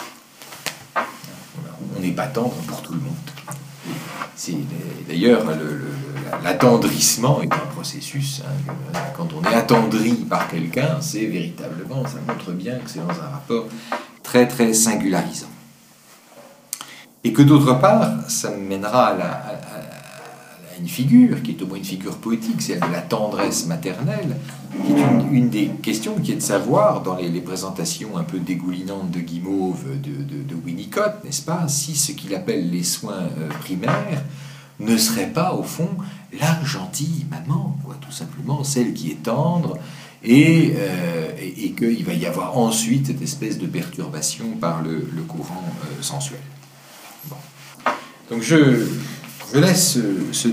On n'est pas tendre pour tout le monde. D'ailleurs, l'attendrissement est un processus. Quand on est attendri par quelqu'un, c'est véritablement, ça montre bien que c'est dans un rapport très très singularisant. Et que d'autre part, ça me mènera à une figure, qui est au moins une figure poétique, celle de la tendresse maternelle, qui est une des questions qui est de savoir, dans les présentations un peu dégoulinantes de Guimauve, de Winnicott, n'est-ce pas, si ce qu'il appelle les soins primaires ne serait pas, au fond, la gentille maman, quoi, tout simplement, celle qui est tendre, et qu'il va y avoir ensuite cette espèce de perturbation par le courant sensuel. Bon. Donc je laisse ce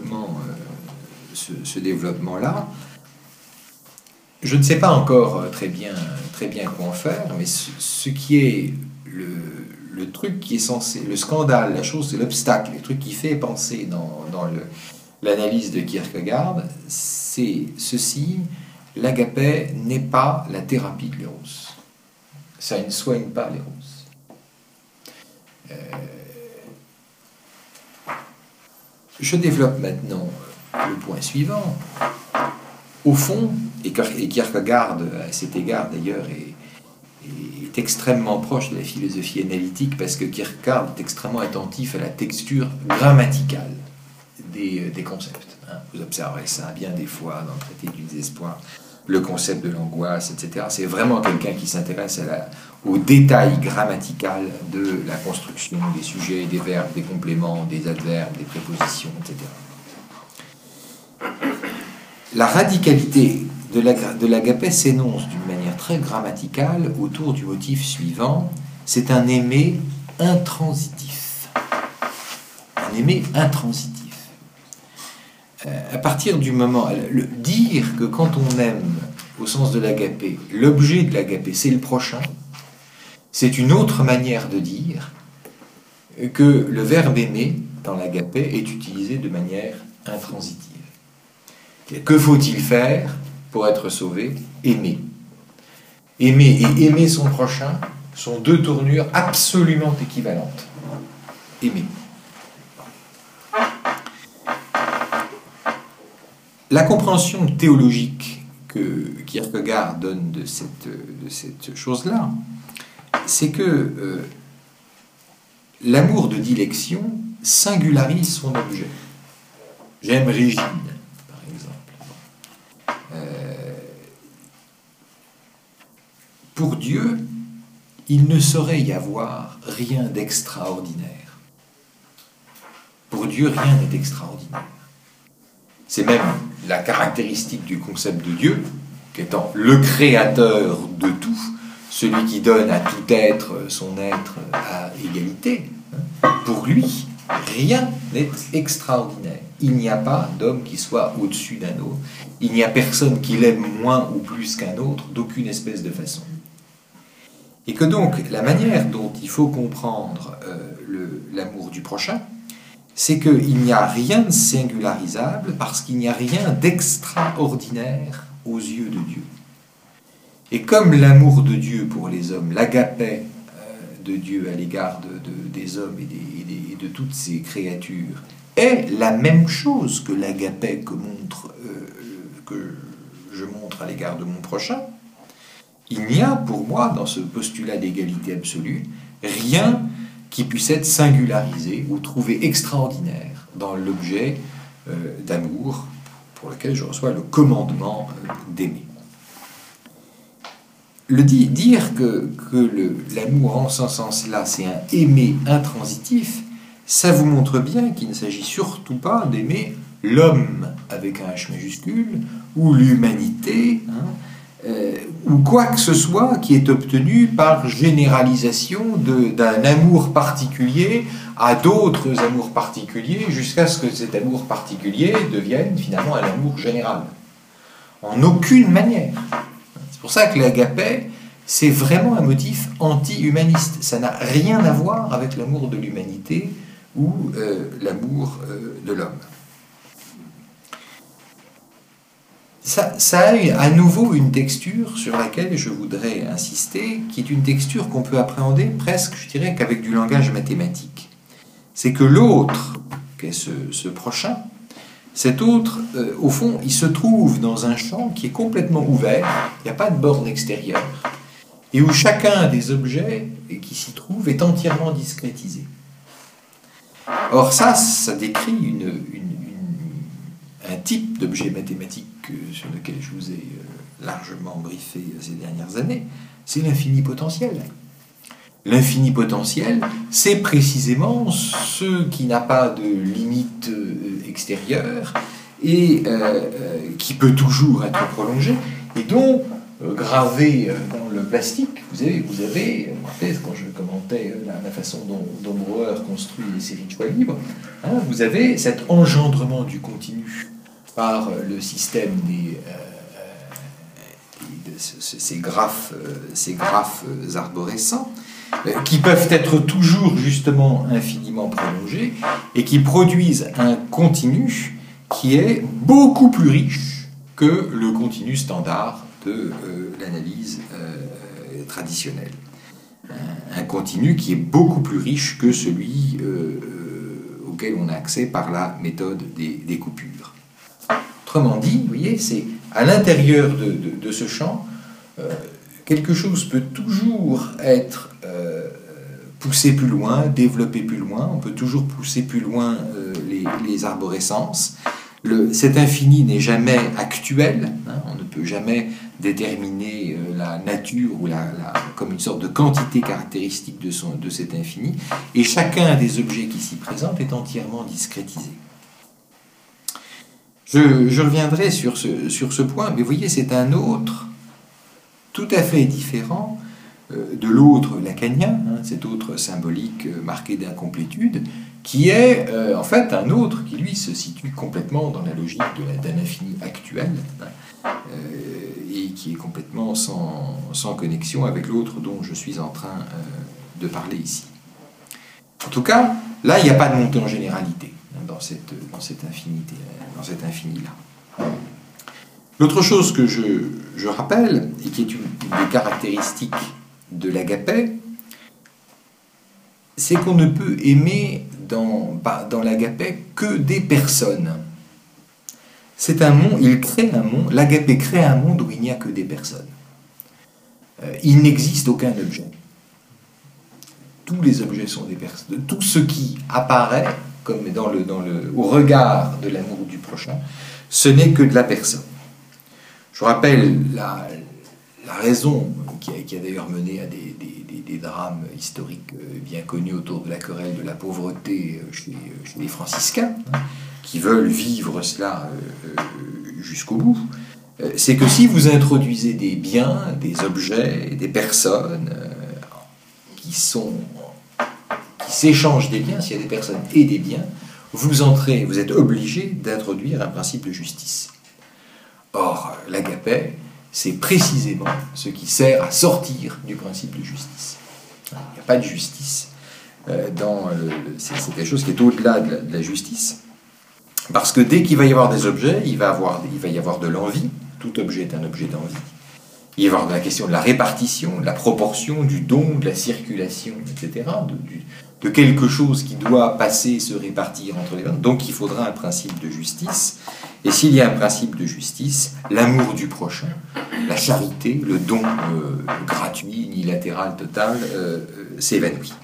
développement-là. Je ne sais pas encore très bien quoi en faire, mais ce qui est le truc qui est censé, le scandale, la chose, c'est l'obstacle, le truc qui fait penser dans l'analyse de Kierkegaard, c'est ceci, l'agapé n'est pas la thérapie de l'éros. Ça ne soigne pas l'éros. Je développe maintenant le point suivant. Au fond, et Kierkegaard, à cet égard d'ailleurs, est extrêmement proche de la philosophie analytique parce que Kierkegaard est extrêmement attentif à la texture grammaticale des concepts. Vous observerez ça bien des fois dans le traité du désespoir, le concept de l'angoisse, etc. C'est vraiment quelqu'un qui s'intéresse au détail grammatical de la construction des sujets, des verbes, des compléments, des adverbes, des prépositions, etc. La radicalité de l'agapé s'énonce d'une manière très grammaticale autour du motif suivant. C'est un aimer intransitif. Un aimer intransitif. À partir du moment... dire que quand on aime, au sens de l'agapé, l'objet de l'agapé, c'est le prochain, c'est une autre manière de dire que le verbe aimer, dans l'agapé, est utilisé de manière intransitive. Que faut-il faire pour être sauvé? Aimer. Aimer et aimer son prochain sont deux tournures absolument équivalentes. Aimer. La compréhension théologique que Kierkegaard donne de cette chose-là, c'est que l'amour de dilection singularise son objet. J'aime Régine, par exemple. Pour Dieu, il ne saurait y avoir rien d'extraordinaire. Pour Dieu, rien n'est extraordinaire. C'est même la caractéristique du concept de Dieu, qu'étant le créateur de tout, celui qui donne à tout être son être à égalité. Pour lui, rien n'est extraordinaire. Il n'y a pas d'homme qui soit au-dessus d'un autre. Il n'y a personne qui l'aime moins ou plus qu'un autre, d'aucune espèce de façon. Et que donc, la manière dont il faut comprendre l'amour du prochain, c'est qu'il n'y a rien de singularisable parce qu'il n'y a rien d'extraordinaire aux yeux de Dieu. Et comme l'amour de Dieu pour les hommes, l'agapé de Dieu à l'égard des hommes et de toutes ces créatures, est la même chose que l'agapé que je montre à l'égard de mon prochain, il n'y a pour moi, dans ce postulat d'égalité absolue, rien qui puisse être singularisé ou trouvé extraordinaire dans l'objet d'amour pour lequel je reçois le commandement d'aimer. Dire que l'amour en ce sens-là, c'est un aimer intransitif, ça vous montre bien qu'il ne s'agit surtout pas d'aimer l'homme avec un H majuscule, ou l'humanité, ou quoi que ce soit qui est obtenu par généralisation d'un amour particulier à d'autres amours particuliers, jusqu'à ce que cet amour particulier devienne finalement un amour général. En aucune manière. C'est pour ça que l'agapé, c'est vraiment un motif anti-humaniste. Ça n'a rien à voir avec l'amour de l'humanité ou l'amour de l'homme. Ça a à nouveau une texture sur laquelle je voudrais insister, qui est une texture qu'on peut appréhender presque, je dirais, qu'avec du langage mathématique. C'est que l'autre, qu'est ce prochain, cet autre, au fond, il se trouve dans un champ qui est complètement ouvert, il n'y a pas de borne extérieure, et où chacun des objets qui s'y trouvent est entièrement discrétisé. Or ça décrit un type d'objet mathématique sur lequel je vous ai largement briefé ces dernières années, c'est l'infini potentiel. L'infini potentiel, c'est précisément ce qui n'a pas de limite extérieure et qui peut toujours être prolongé, et dont, gravé dans le plastique, vous avez quand je commentais la façon dont Brouwer construit les séries de choix libres, vous avez cet engendrement du continu par le système ces graphes arborescents, qui peuvent être toujours justement infiniment prolongés et qui produisent un continu qui est beaucoup plus riche que le continu standard de l'analyse traditionnelle. Un continu qui est beaucoup plus riche que celui auquel on a accès par la méthode des coupures. Autrement dit, vous voyez, c'est à l'intérieur de ce champ, quelque chose peut toujours être poussé plus loin, développé plus loin, on peut toujours pousser plus loin les arborescences. Cet infini n'est jamais actuel, hein, on ne peut jamais déterminer la nature ou comme une sorte de quantité caractéristique de cet infini, et chacun des objets qui s'y présentent est entièrement discrétisé. Je reviendrai sur ce point, mais vous voyez, c'est un autre tout à fait différent de l'autre lacanien, hein, cet autre symbolique marqué d'incomplétude, qui est en fait un autre qui, lui, se situe complètement dans la logique d'un infini actuel, hein, et qui est complètement sans connexion avec l'autre dont je suis en train de parler ici. En tout cas, là, il n'y a pas de montée en généralité dans cette infinité, dans cet infini-là. L'autre chose que je rappelle, et qui est une des caractéristiques de l'agapé, c'est qu'on ne peut aimer dans l'agapé que des personnes. C'est un monde, il crée un monde, l'agapé crée un monde où il n'y a que des personnes. Il n'existe aucun objet. Tous les objets sont des personnes. Tout ce qui apparaît comme au regard de l'amour du prochain, ce n'est que de la personne. Je vous rappelle la raison qui a d'ailleurs mené à des drames historiques bien connus autour de la querelle de la pauvreté chez les franciscains, hein, qui veulent vivre cela jusqu'au bout. C'est que si vous introduisez des biens, des objets, des personnes qui s'échangent des biens, s'il y a des personnes et des biens, vous êtes obligé d'introduire un principe de justice. Or, l'agapé, c'est précisément ce qui sert à sortir du principe de justice. Il n'y a pas de justice. C'est quelque chose qui est au-delà de la justice. Parce que dès qu'il va y avoir des objets, il va y avoir de l'envie. Tout objet est un objet d'envie. Il va y avoir de la question de la répartition, de la proportion, du don, de la circulation, etc., de quelque chose qui doit passer, se répartir entre les gens. Donc il faudra un principe de justice. Et s'il y a un principe de justice, l'amour du prochain, la charité, le don gratuit, unilatéral, total, s'évanouit.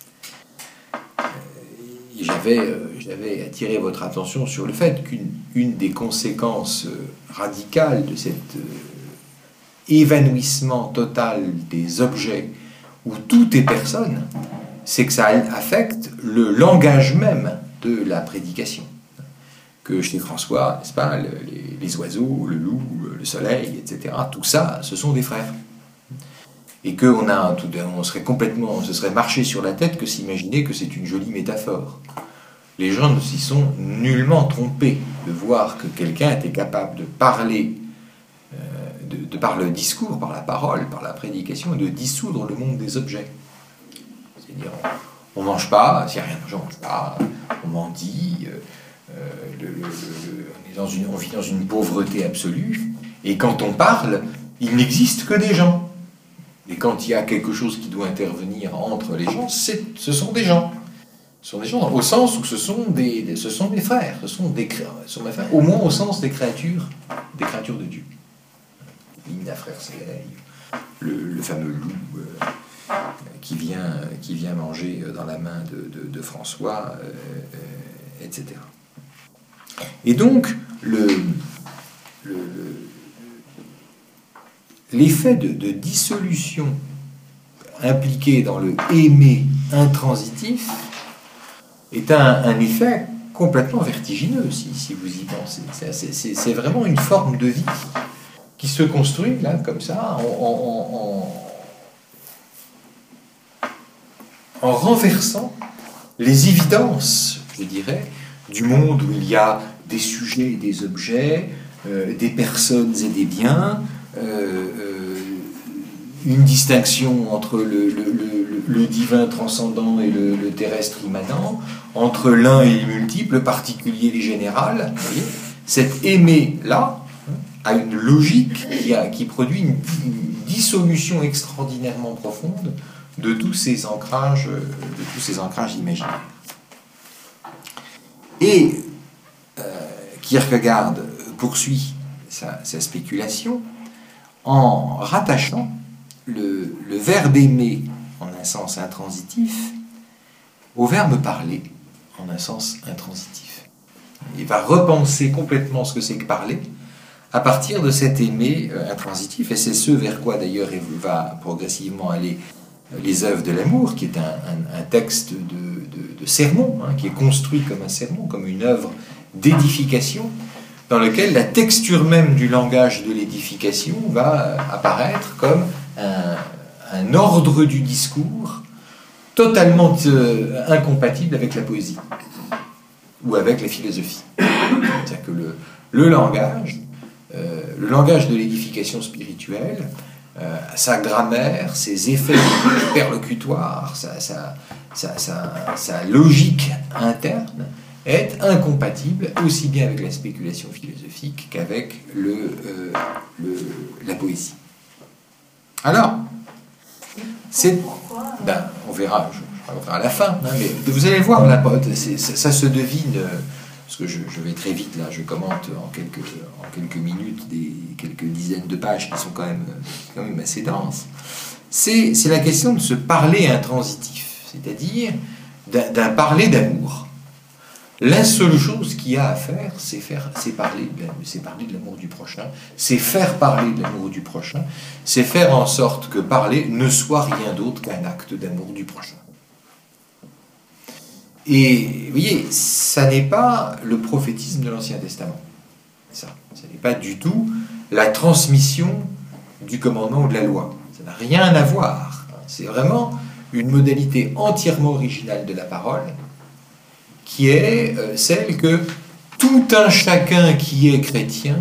J'avais attiré votre attention sur le fait qu'une des conséquences radicales de cet évanouissement total des objets où tout est personne, c'est que ça affecte le langage même de la prédication. Que chez François, n'est-ce pas, les oiseaux, le loup, le soleil, etc., tout ça, ce sont des frères. Et qu'on se serait marché sur la tête que s'imaginer que c'est une jolie métaphore. Les gens s'y sont nullement trompés de voir que quelqu'un était capable de parler, par le discours, par la parole, par la prédication, de dissoudre le monde des objets. C'est-à-dire, on ne mange pas, s'il n'y a rien à manger, on ne mange pas, on mendie, on vit dans une pauvreté absolue, et quand on parle, il n'existe que des gens. Et quand il y a quelque chose qui doit intervenir entre les gens, ce sont des gens. Ce sont des gens au sens où ce sont des frères, ce sont des frères, au moins au sens des créatures de Dieu. L'hymne frère soleil, le fameux loup qui vient manger dans la main de François, etc. Et donc, l'effet de dissolution impliqué dans le aimer intransitif est un effet complètement vertigineux, si vous y pensez. C'est vraiment une forme de vie qui se construit, là, comme ça, en renversant les évidences, je dirais, du monde où il y a des sujets et des objets, des personnes et des biens, une distinction entre le divin transcendant et le terrestre immanent, entre l'un et le multiple, le particulier et le général. Vous voyez, cet aimer-là, à une logique qui produit une dissolution extraordinairement profonde de tous ces ancrages imaginaires. Et Kierkegaard poursuit sa spéculation en rattachant le verbe aimer en un sens intransitif au verbe parler en un sens intransitif. Il va repenser complètement ce que c'est que parler à partir de cet aimer intransitif, et c'est ce vers quoi d'ailleurs va progressivement aller les œuvres de l'amour, qui est un texte de sermon, qui est construit comme un sermon, comme une œuvre d'édification, dans lequel la texture même du langage de l'édification va apparaître comme un ordre du discours totalement incompatible avec la poésie ou avec la philosophie. C'est-à-dire que le langage de l'édification spirituelle, sa grammaire, ses effets perlocutoires, sa logique interne est incompatible aussi bien avec la spéculation philosophique qu'avec la poésie. Alors, on verra à la fin, mais vous allez voir, ça se devine, parce que je vais très vite, là, je commente en quelques minutes quelques dizaines de pages qui sont quand même assez denses. C'est la question de ce parler intransitif, c'est-à-dire d'un parler d'amour. La seule chose qu'il y a à faire, c'est parler de l'amour du prochain, c'est faire parler de l'amour du prochain, c'est faire en sorte que parler ne soit rien d'autre qu'un acte d'amour du prochain. Et vous voyez, ça n'est pas le prophétisme de l'Ancien Testament. Ça n'est pas du tout la transmission du commandement ou de la loi. Ça n'a rien à voir. C'est vraiment une modalité entièrement originale de la parole, qui est celle que tout un chacun qui est chrétien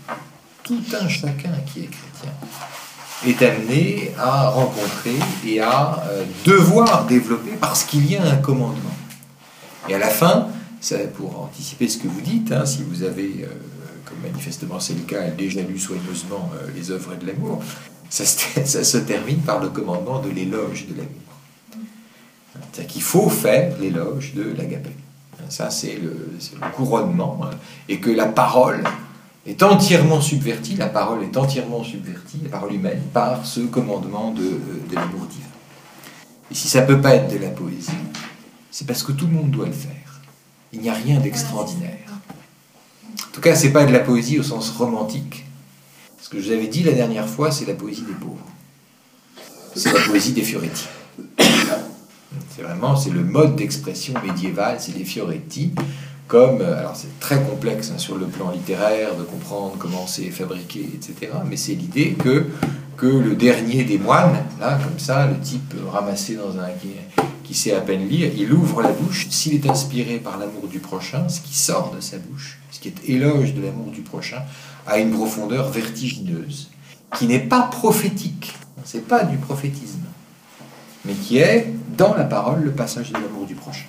est amené à rencontrer et à devoir développer parce qu'il y a un commandement. Et à la fin, pour anticiper ce que vous dites, si vous avez, comme manifestement c'est le cas, déjà lu soigneusement les œuvres de l'amour, ça se termine par le commandement de l'éloge de l'amour. C'est-à-dire qu'il faut faire l'éloge de l'agapé. Ça, c'est le couronnement, et que la parole est entièrement subvertie, la parole humaine, par ce commandement de l'amour divin. Et si ça ne peut pas être de la poésie, c'est parce que tout le monde doit le faire. Il n'y a rien d'extraordinaire. En tout cas, ce n'est pas de la poésie au sens romantique. Ce que je vous avais dit la dernière fois, c'est la poésie des pauvres. C'est la poésie des Fioretti. C'est le mode d'expression médiéval, c'est les Fioretti, alors c'est très complexe sur le plan littéraire, de comprendre comment c'est fabriqué, etc. Mais c'est l'idée que le dernier des moines, là, comme ça, le type ramassé dans qui sait à peine lire, il ouvre la bouche, s'il est inspiré par l'amour du prochain, ce qui sort de sa bouche, ce qui est éloge de l'amour du prochain, a une profondeur vertigineuse, qui n'est pas prophétique, c'est pas du prophétisme, mais qui est, dans la parole, le passage de l'amour du prochain.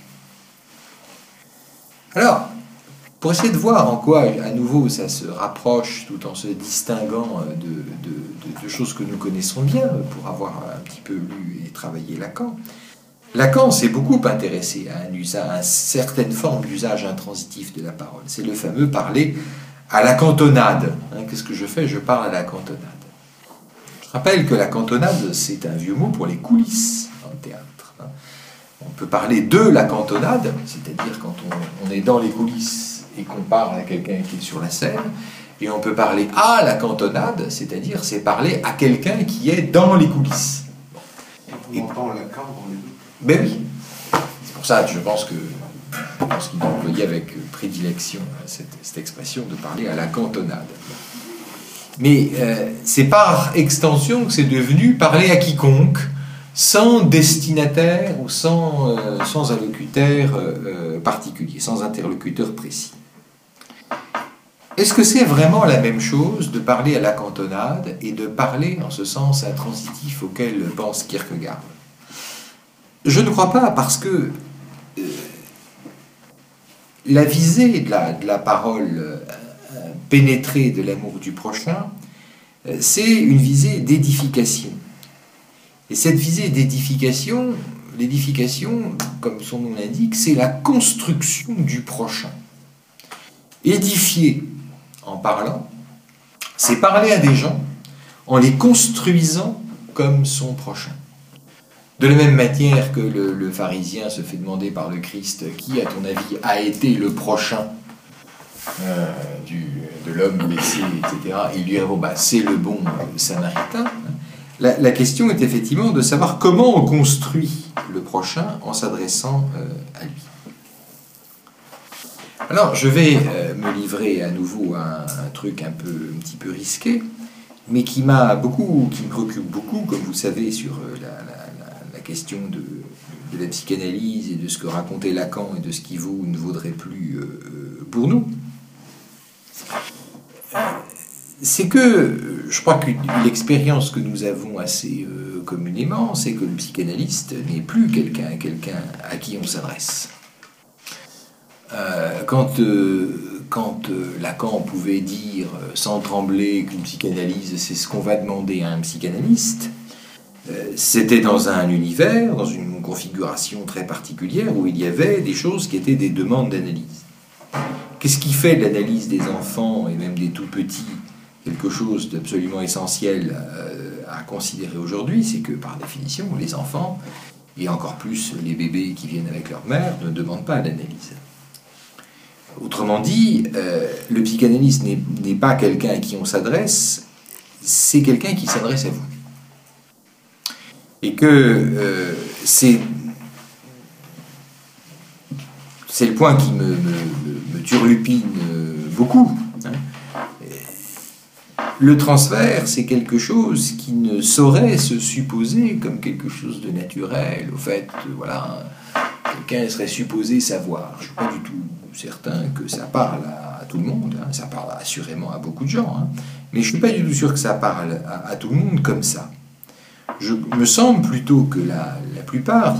Alors, pour essayer de voir en quoi, à nouveau, ça se rapproche, tout en se distinguant de choses que nous connaissons bien, pour avoir un petit peu lu et travaillé Lacan s'est beaucoup intéressé à une certaine forme d'usage intransitif de la parole. C'est le fameux parler à la cantonade. Qu'est-ce que je fais ? Je parle à la cantonade. Je rappelle que la cantonade, c'est un vieux mot pour les coulisses dans le théâtre. On peut parler de la cantonade, c'est-à-dire quand on est dans les coulisses et qu'on parle à quelqu'un qui est sur la scène, et on peut parler à la cantonade, c'est-à-dire c'est parler à quelqu'un qui est dans les coulisses. On entend Lacan dans les deux. Ben oui. C'est pour ça que je pense qu'il a employé avec prédilection cette expression de parler à la cantonade. Mais c'est par extension que c'est devenu parler à quiconque, sans destinataire ou sans allocuteur particulier, sans interlocuteur précis. Est-ce que c'est vraiment la même chose de parler à la cantonade et de parler en ce sens intransitif auquel pense Kierkegaard ? Je ne crois pas, parce que la visée de la parole pénétrée de l'amour du prochain, c'est une visée d'édification. Et cette visée d'édification, l'édification, comme son nom l'indique, c'est la construction du prochain. Édifier en parlant, c'est parler à des gens en les construisant comme son prochain. De la même manière que le pharisien se fait demander par le Christ qui, à ton avis, a été le prochain de l'homme blessé, etc. Et il lui répond, c'est le bon samaritain. La question est effectivement de savoir comment on construit le prochain en s'adressant à lui. Alors, je vais me livrer à nouveau à un truc un petit peu risqué, mais qui me préoccupe beaucoup, comme vous savez, sur la question de la psychanalyse et de ce que racontait Lacan et de ce qui vaut ou ne vaudrait plus pour nous. C'est que, je crois que l'expérience que nous avons assez communément, c'est que le psychanalyste n'est plus quelqu'un à qui on s'adresse. Quand Lacan pouvait dire sans trembler qu'une psychanalyse, c'est ce qu'on va demander à un psychanalyste, c'était dans un univers, dans une configuration très particulière où il y avait des choses qui étaient des demandes d'analyse. Qu'est-ce qui fait de l'analyse des enfants et même des tout-petits quelque chose d'absolument essentiel à considérer aujourd'hui? C'est que, par définition, les enfants, et encore plus les bébés qui viennent avec leur mère, ne demandent pas d'analyse. Autrement dit, le psychanalyste n'est pas quelqu'un à qui on s'adresse, c'est quelqu'un qui s'adresse à vous. Et que c'est le point qui me turlupine beaucoup. Le transfert, c'est quelque chose qui ne saurait se supposer comme quelque chose de naturel. Au fait, voilà, quelqu'un serait supposé savoir. Je ne suis pas du tout certain que ça parle à tout le monde. Ça parle assurément à beaucoup de gens. Mais je ne suis pas du tout sûr que ça parle à tout le monde comme ça. Je me semble plutôt que la plupart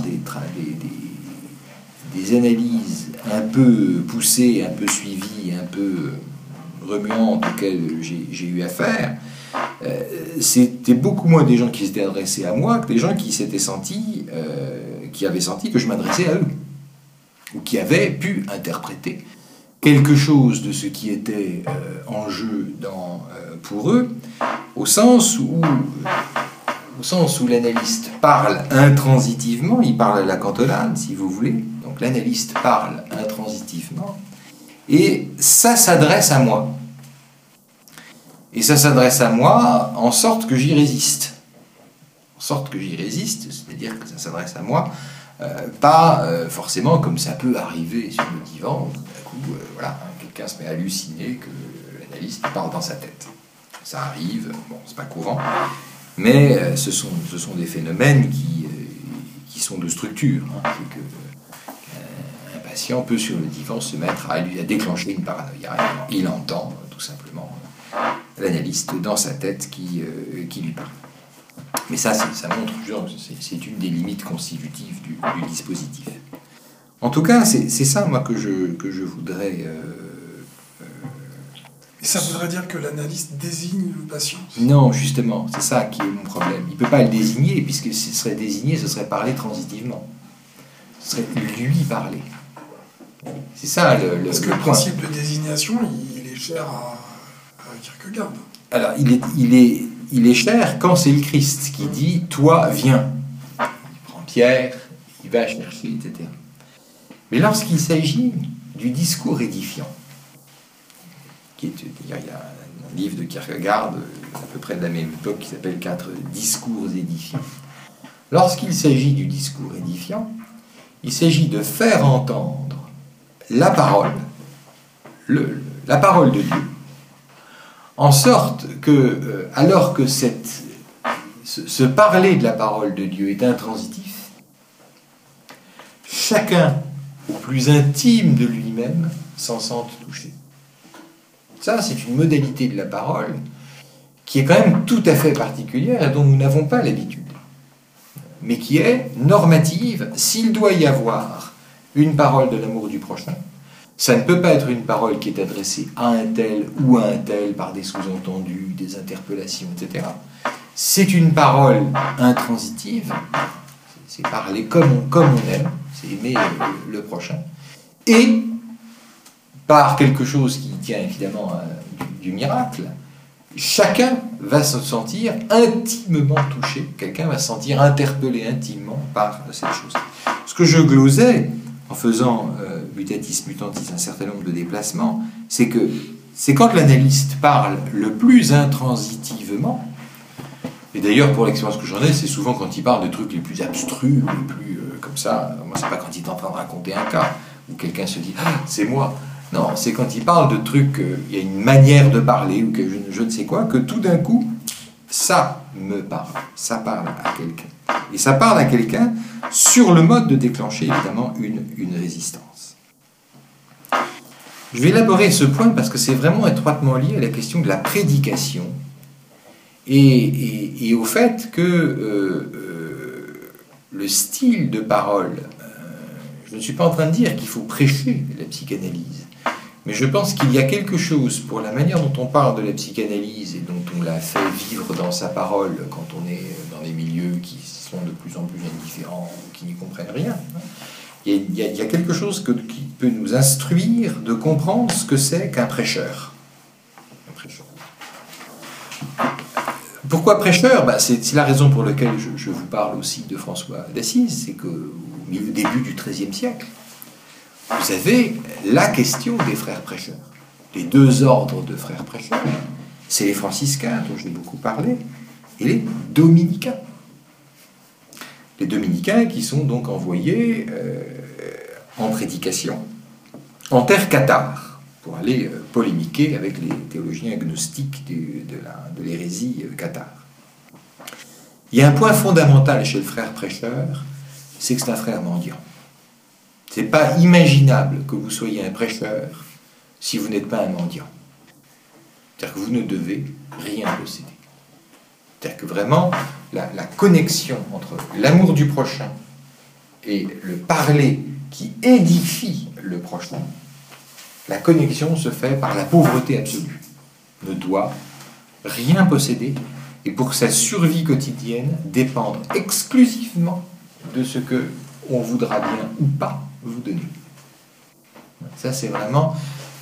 des analyses un peu poussées, un peu suivies, un peu remuantes auxquelles j'ai eu affaire, c'était beaucoup moins des gens qui s'étaient adressés à moi que des gens qui s'étaient qui avaient senti que je m'adressais à eux, ou qui avaient pu interpréter quelque chose de ce qui était en jeu pour eux, au sens où l'analyste parle intransitivement, il parle à la cantonade, si vous voulez, donc l'analyste parle intransitivement, et ça s'adresse à moi. Et ça s'adresse à moi en sorte que j'y résiste. En sorte que j'y résiste, c'est-à-dire que ça s'adresse à moi, pas forcément comme ça peut arriver sur le divan, où tout d'un coup, quelqu'un se met à halluciner que l'analyste parle dans sa tête. Ça arrive, bon, c'est pas courant, mais ce sont des phénomènes qui sont de structure. C'est que un patient peut sur le divan se mettre à déclencher une paranoïa. Il entend tout simplement l'analyste dans sa tête qui lui parle. Mais ça montre, c'est une des limites constitutives du dispositif. En tout cas, c'est ça, moi, que je voudrais... Et ça voudrait dire que l'analyste désigne le patient? Non, justement, c'est ça qui est mon problème. Il ne peut pas le désigner, puisque ce serait désigné, ce serait parler transitivement. Ce serait lui parler. C'est ça le Parce que le principe de désignation, il est cher à Kierkegaard. Alors, il est cher quand c'est le Christ qui dit « Toi, viens ». Il prend Pierre, il va chercher, etc. Mais lorsqu'il s'agit du discours édifiant, il y a un livre de Kierkegaard, à peu près de la même époque, qui s'appelle « 4 discours édifiants ». Lorsqu'il s'agit du discours édifiant, il s'agit de faire entendre la parole, la parole de Dieu, en sorte que, alors que ce parler de la parole de Dieu est intransitif, chacun, au plus intime de lui-même, s'en sente touché. Ça, c'est une modalité de la parole qui est quand même tout à fait particulière et dont nous n'avons pas l'habitude, mais qui est normative. S'il doit y avoir une parole de l'amour du prochain, Ça ne peut pas être une parole qui est adressée à un tel ou à un tel par des sous-entendus, des interpellations, etc. C'est une parole intransitive, c'est parler comme on aime, c'est aimer le prochain, et par quelque chose qui tient évidemment du miracle, chacun va se sentir intimement touché, quelqu'un va se sentir interpellé intimement par cette chose. Ce que je glosais en faisant mutatis mutandis un certain nombre de déplacements, c'est que c'est quand l'analyste parle le plus intransitivement, et d'ailleurs pour l'expérience que j'en ai, c'est souvent quand il parle de trucs les plus abstrus, les plus comme ça, moi c'est pas quand il est en train de raconter un cas, où quelqu'un se dit « Ah, c'est moi ». Non, c'est quand il parle de trucs, il y a une manière de parler, ou que je ne sais quoi, que tout d'un coup, ça me parle, ça parle à quelqu'un. Et ça parle à quelqu'un sur le mode de déclencher, évidemment, une résistance. Je vais élaborer ce point parce que c'est vraiment étroitement lié à la question de la prédication et au fait que le style de parole, je ne suis pas en train de dire qu'il faut prêcher la psychanalyse, mais je pense qu'il y a quelque chose pour la manière dont on parle de la psychanalyse et dont on la fait vivre dans sa parole quand on est dans les milieux qui sont de plus en plus indifférents, qui n'y comprennent rien. Il y a quelque chose qui peut nous instruire de comprendre ce que c'est qu'un prêcheur. Pourquoi prêcheur ? C'est la raison pour laquelle je vous parle aussi de François d'Assise, c'est qu'au début du XIIIe siècle, vous avez la question des frères prêcheurs. Les deux ordres de frères prêcheurs, c'est les franciscains, dont j'ai beaucoup parlé, et les dominicains. Les dominicains qui sont donc envoyés en prédication en terre cathare, pour aller polémiquer avec les théologiens agnostiques de l'hérésie cathare. Il y a un point fondamental chez le frère prêcheur, c'est que c'est un frère mendiant. C'est pas imaginable que vous soyez un prêcheur si vous n'êtes pas un mendiant. C'est-à-dire que vous ne devez rien posséder. C'est-à-dire que vraiment, la connexion entre l'amour du prochain et le parler qui édifie le prochain, la connexion se fait par la pauvreté absolue. Ne doit rien posséder et pour sa survie quotidienne dépendre exclusivement de ce que on voudra bien ou pas vous donner. Ça, c'est vraiment...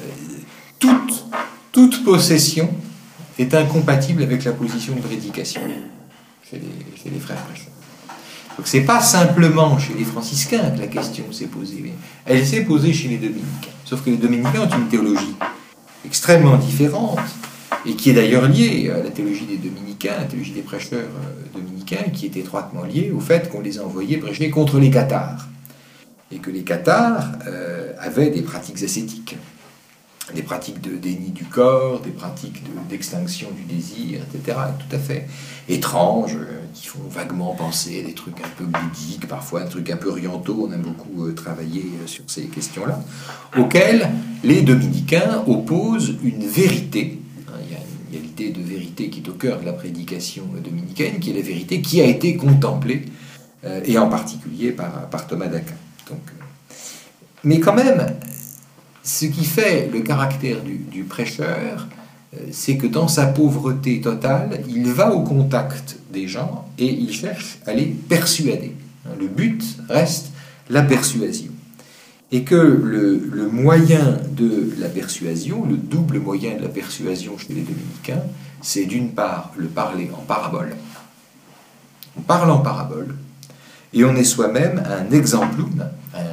toute possession est incompatible avec la position de prédication chez les frères prêcheurs. Donc c'est pas simplement chez les franciscains que la question s'est posée, mais elle s'est posée chez les dominicains. Sauf que les dominicains ont une théologie extrêmement différente, et qui est d'ailleurs liée à la théologie des dominicains, la théologie des prêcheurs dominicains, qui est étroitement liée au fait qu'on les a envoyés prêcher contre les cathares. Et que les cathares avaient des pratiques ascétiques, des pratiques de déni du corps, des pratiques d'extinction du désir, etc., tout à fait étranges, qui font vaguement penser à des trucs un peu bouddhiques, parfois des trucs un peu orientaux. On a beaucoup travaillé sur ces questions-là, auxquelles les dominicains opposent une vérité. Il y a l'idée de vérité qui est au cœur de la prédication dominicaine, qui est la vérité qui a été contemplée, et en particulier par Thomas d'Aquin. Donc, mais quand même, ce qui fait le caractère du prêcheur, c'est que dans sa pauvreté totale, il va au contact des gens et il cherche à les persuader. Le but reste la persuasion. Et que le moyen de la persuasion, le double moyen de la persuasion chez les dominicains, c'est d'une part le parler en parabole. On parle en parabole, et on est soi-même un exemplum,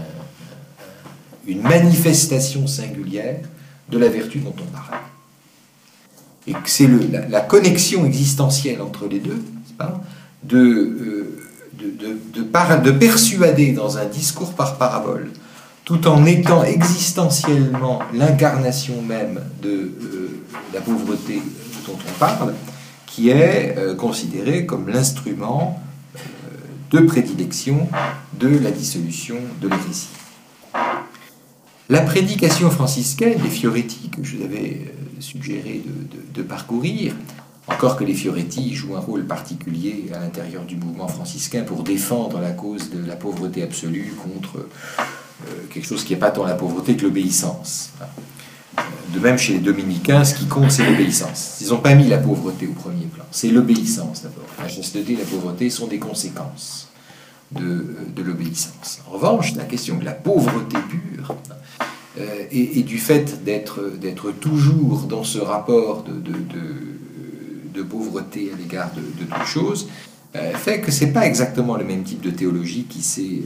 une manifestation singulière de la vertu dont on parle. Et que c'est la connexion existentielle entre les deux, c'est pas, de persuader dans un discours par parabole, tout en étant existentiellement l'incarnation même de la pauvreté dont on parle, qui est considérée comme l'instrument de prédilection de la dissolution de l'hérésie. La prédication franciscaine, les Fioretti, que je vous avais suggéré de parcourir, encore que les Fioretti jouent un rôle particulier à l'intérieur du mouvement franciscain pour défendre la cause de la pauvreté absolue contre quelque chose qui n'est pas tant la pauvreté que l'obéissance. De même, chez les dominicains, ce qui compte, c'est l'obéissance. Ils n'ont pas mis la pauvreté au premier plan. C'est l'obéissance, d'abord. La chasteté et la pauvreté sont des conséquences de l'obéissance. En revanche, la question de la pauvreté pure et du fait d'être toujours dans ce rapport de pauvreté à l'égard de toute chose fait que ce n'est pas exactement le même type de théologie qui s'est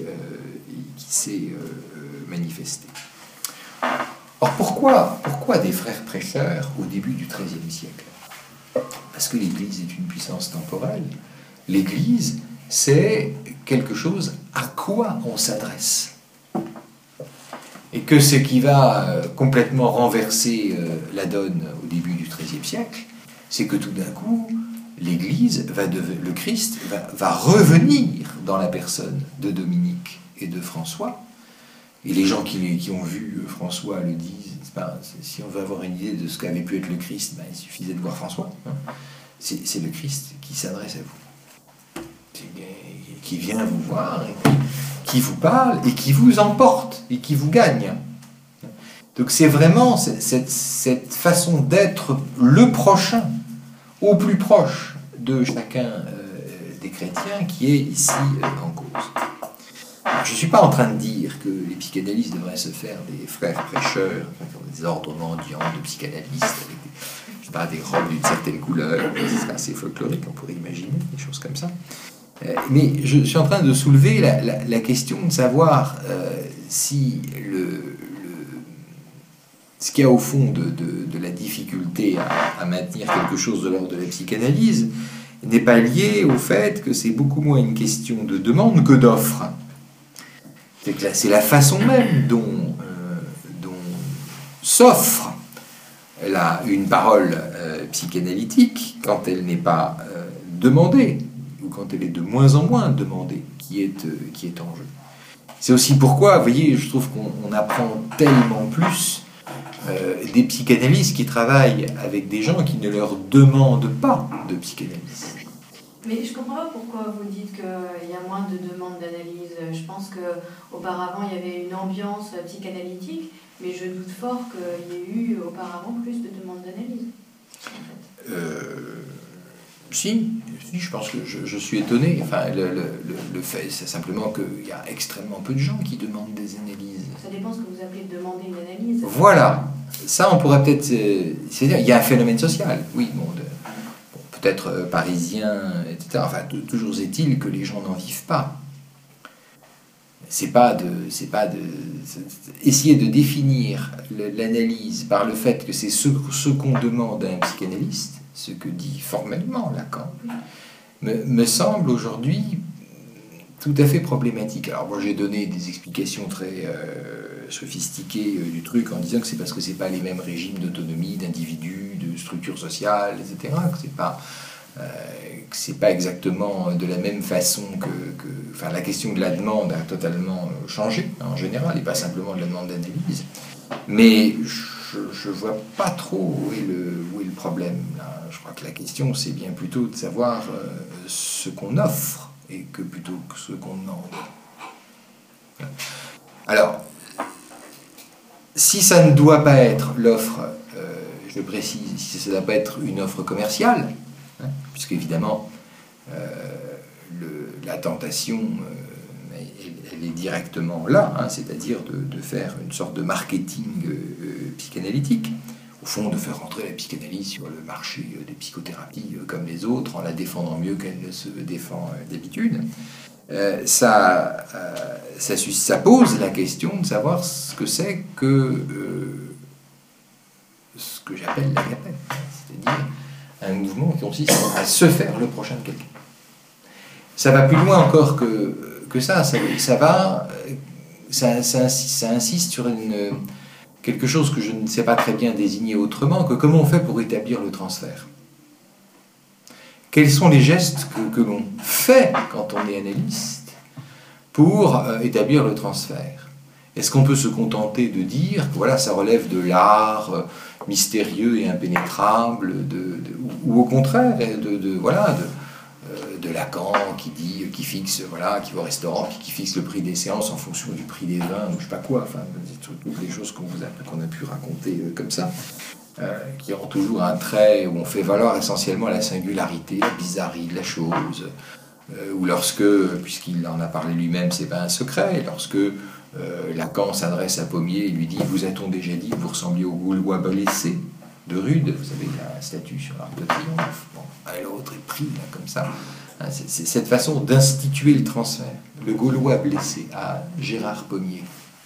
manifesté. Or, pourquoi des frères prêcheurs au début du XIIIe siècle? Parce que l'Église est une puissance temporelle. L'Église, c'est quelque chose à quoi on s'adresse. Et que ce qui va complètement renverser la donne au début du XIIIe siècle, c'est que tout d'un coup, l'Église, le Christ, va revenir dans la personne de Dominique et de François. Et les gens qui ont vu François le disent. Si on veut avoir une idée de ce qu'avait pu être le Christ, il suffisait de voir François. C'est le Christ qui s'adresse à vous, qui vient vous voir, et qui vous parle, et qui vous emporte, et qui vous gagne. Donc c'est vraiment cette façon d'être le prochain, au plus proche de chacun des chrétiens, qui est ici en cause. Je ne suis pas en train de dire que les psychanalystes devraient se faire des frères prêcheurs, des ordres mendiants de psychanalystes, avec des robes d'une certaine couleur, c'est assez folklorique, on pourrait imaginer des choses comme ça. Mais je suis en train de soulever la question de savoir si ce qu'il y a au fond de la difficulté à maintenir quelque chose de l'ordre de la psychanalyse n'est pas lié au fait que c'est beaucoup moins une question de demande que d'offre. C'est la façon même dont s'offre une parole psychanalytique quand elle n'est pas demandée, ou quand elle est de moins en moins demandée, qui est en jeu. C'est aussi pourquoi, vous voyez, je trouve qu'on apprend tellement plus des psychanalystes qui travaillent avec des gens qui ne leur demandent pas de psychanalyse. Mais je ne comprends pas pourquoi vous dites qu'il y a moins de demandes d'analyse. Je pense qu'auparavant, il y avait une ambiance psychanalytique, mais je doute fort qu'il y ait eu auparavant plus de demandes d'analyse. En fait. Si, je pense que je suis étonné. Enfin, le fait, c'est simplement qu'il y a extrêmement peu de gens qui demandent des analyses. Ça dépend ce que vous appelez demander une analyse. Voilà. Ça, on pourrait peut-être... C'est-à-dire, il y a un phénomène social, oui, peut-être parisien, etc. Enfin, toujours est-il que les gens n'en vivent pas. C'est pas de essayer de définir l'analyse par le fait que c'est ce qu'on demande à un psychanalyste, ce que dit formellement Lacan, me semble aujourd'hui tout à fait problématique. Alors moi j'ai donné des explications très sophistiquées du truc en disant que c'est parce que c'est pas les mêmes régimes d'autonomie, d'individus, de structures sociales, etc. Que c'est pas exactement de la même façon enfin la question de la demande a totalement changé en général et pas simplement de la demande d'analyse. Mais je vois pas trop où est le problème là. Je crois que la question c'est bien plutôt de savoir ce qu'on offre et que plutôt que ce qu'on demande. Alors, si ça ne doit pas être l'offre, je précise, si ça ne doit pas être une offre commerciale, puisque évidemment la tentation elle est directement là, c'est-à-dire de faire une sorte de marketing psychanalytique, au fond de faire entrer la psychanalyse sur le marché des psychothérapies comme les autres en la défendant mieux qu'elle ne se défend d'habitude. Ça pose la question de savoir ce que c'est que ce que j'appelle l'agapène, c'est-à-dire un mouvement qui consiste à se faire le prochain de quelqu'un. Ça va plus loin encore que ça. Ça insiste sur quelque chose que je ne sais pas très bien désigner autrement que comment on fait pour établir le transfert. Quels sont les gestes que l'on fait quand on est analyste pour établir le transfert? Est-ce qu'on peut se contenter de dire que voilà, ça relève de l'art de de Lacan qui fixe, voilà, qui va au restaurant, puis qui fixe le prix des séances en fonction du prix des vins, ou je sais pas quoi, enfin, toutes les choses qu'on a pu raconter comme ça, qui ont toujours un trait où on fait valoir essentiellement la singularité, la bizarrerie de la chose, ou lorsque, puisqu'il en a parlé lui-même, c'est pas un secret, lorsque Lacan s'adresse à Pommier et lui dit « Vous a-t-on déjà dit que vous ressembliez au Gaulois blessé de Rude ?» Vous savez, il y a un statue sur l'Arc de Triomphe. Bon, l'autre est pris, là, comme ça. C'est cette façon d'instituer le transfert. Le Gaulois blessé à Gérard Pommier,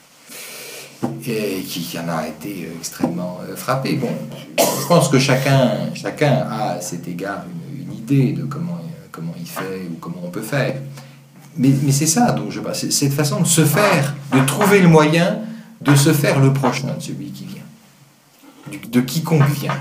et qui en a été extrêmement frappé. Bon, je pense que chacun a à cet égard une idée de comment il fait ou comment on peut faire. Mais c'est ça dont je parle, c'est cette façon de se faire, de trouver le moyen de se faire le prochain de celui qui vient, de quiconque vient.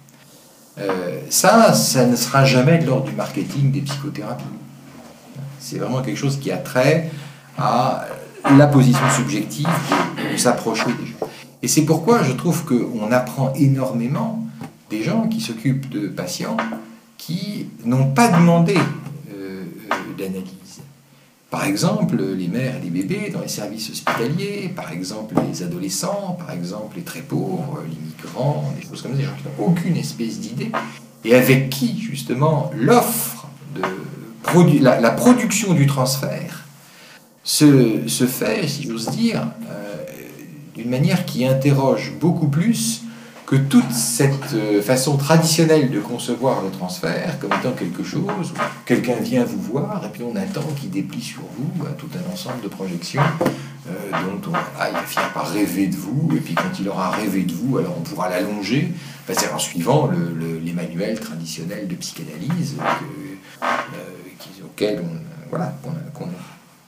Ça ne sera jamais de l'ordre du marketing des psychothérapies. C'est vraiment quelque chose qui a trait à la position subjective de s'approcher des gens. Et c'est pourquoi je trouve qu'on apprend énormément des gens qui s'occupent de patients qui n'ont pas demandé d'analyse. Par exemple, les mères et les bébés dans les services hospitaliers, par exemple les adolescents, par exemple les très pauvres, les migrants, des choses comme ça, des gens qui n'ont aucune espèce d'idée, et avec qui, justement, l'offre, la production du transfert se fait, si j'ose dire, d'une manière qui interroge beaucoup plus que toute cette façon traditionnelle de concevoir le transfert comme étant quelque chose où quelqu'un vient vous voir et puis on attend qu'il déplie sur vous tout un ensemble de projections dont il va finir par rêver de vous, et puis quand il aura rêvé de vous, alors on pourra l'allonger, c'est en suivant les manuels traditionnels de psychanalyse auxquels qu'on a.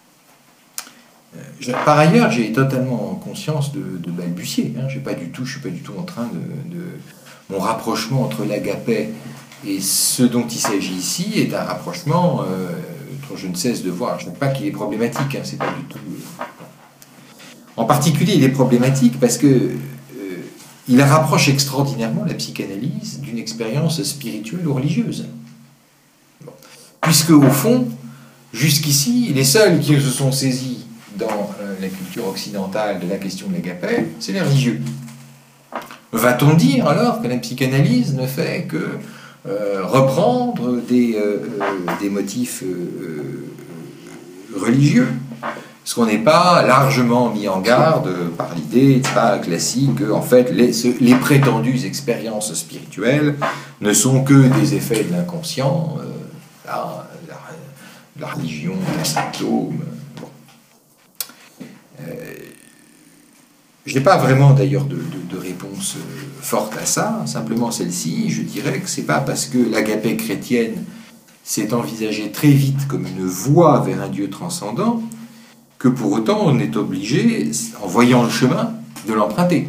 Par ailleurs, j'ai totalement conscience de balbutier. Je suis pas du tout en train de mon rapprochement entre l'agapé et ce dont il s'agit ici est un rapprochement dont je ne cesse de voir. Je ne dis pas qu'il est problématique. C'est pas du tout. En particulier, il est problématique parce que il rapproche extraordinairement la psychanalyse d'une expérience spirituelle ou religieuse. Bon. Puisque au fond, jusqu'ici, les seuls qui se sont saisis dans la culture occidentale de la question de l'agapé, c'est les religieux. Va-t-on dire alors que la psychanalyse ne fait que reprendre des motifs religieux? Est-ce qu'on n'est pas largement mis en garde par l'idée classique que en fait, les prétendues expériences spirituelles ne sont que des effets de l'inconscient, la religion, les symptômes. Je n'ai pas vraiment d'ailleurs de réponse forte à ça, simplement celle-ci, je dirais que c'est pas parce que l'agapé chrétienne s'est envisagée très vite comme une voie vers un Dieu transcendant que pour autant on est obligé, en voyant le chemin, de l'emprunter.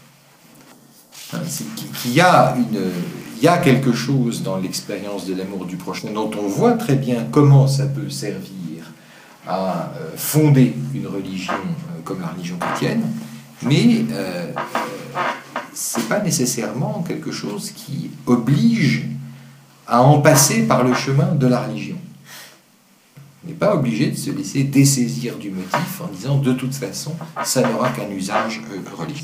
Il y a quelque chose dans l'expérience de l'amour du prochain dont on voit très bien comment ça peut servir à fonder une religion comme la religion chrétienne, mais c'est pas nécessairement quelque chose qui oblige à en passer par le chemin de la religion. On n'est pas obligé de se laisser dessaisir du motif en disant de toute façon ça n'aura qu'un usage religieux.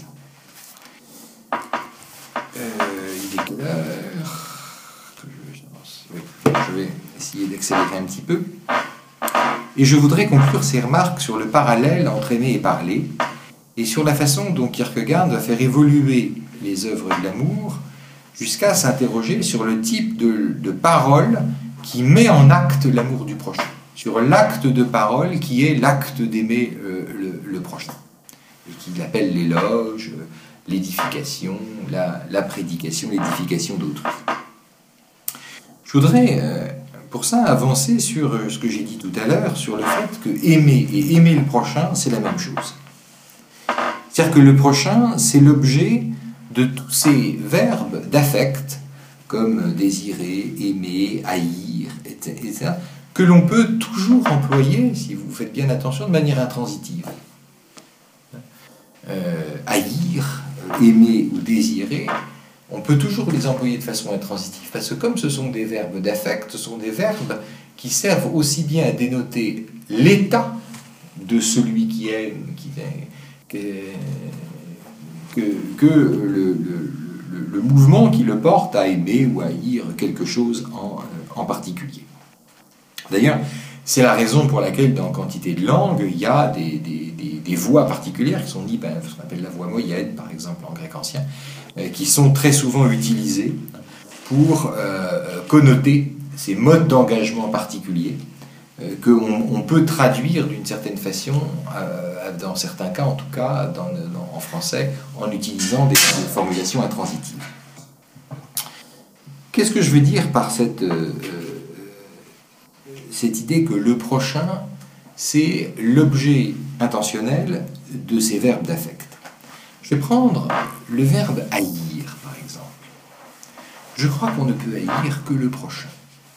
Il est quelle heure? Je vais essayer d'accélérer un petit peu. Et je voudrais conclure ces remarques sur le parallèle entre aimer et parler, et sur la façon dont Kierkegaard va faire évoluer les œuvres de l'amour jusqu'à s'interroger sur le type de parole qui met en acte l'amour du prochain, sur l'acte de parole qui est l'acte d'aimer le prochain, et qu'il appelle l'éloge, l'édification, la prédication, l'édification d'autrui. Je voudrais pour ça avancer sur ce que j'ai dit tout à l'heure, sur le fait que aimer et aimer le prochain, c'est la même chose. C'est-à-dire que le prochain, c'est l'objet de tous ces verbes d'affect, comme désirer, aimer, haïr, etc., que l'on peut toujours employer, si vous faites bien attention, de manière intransitive. Haïr, aimer ou désirer on peut toujours les employer de façon intransitive, parce que comme ce sont des verbes d'affect, ce sont des verbes qui servent aussi bien à dénoter l'état de celui qui aime, que le mouvement qui le porte à aimer ou à haïr quelque chose en particulier. D'ailleurs, c'est la raison pour laquelle dans quantité de langues, il y a des voix particulières qui sont dites, ce qu'on appelle la voix moyenne, par exemple en grec ancien, qui sont très souvent utilisées pour connoter ces modes d'engagement particuliers qu'on peut traduire d'une certaine façon, dans certains cas en tout cas, en français, en utilisant des formulations intransitives. Qu'est-ce que je veux dire par cette idée que le prochain, c'est l'objet intentionnel de ces verbes d'affect? Je vais prendre le verbe haïr, par exemple. Je crois qu'on ne peut haïr que le prochain.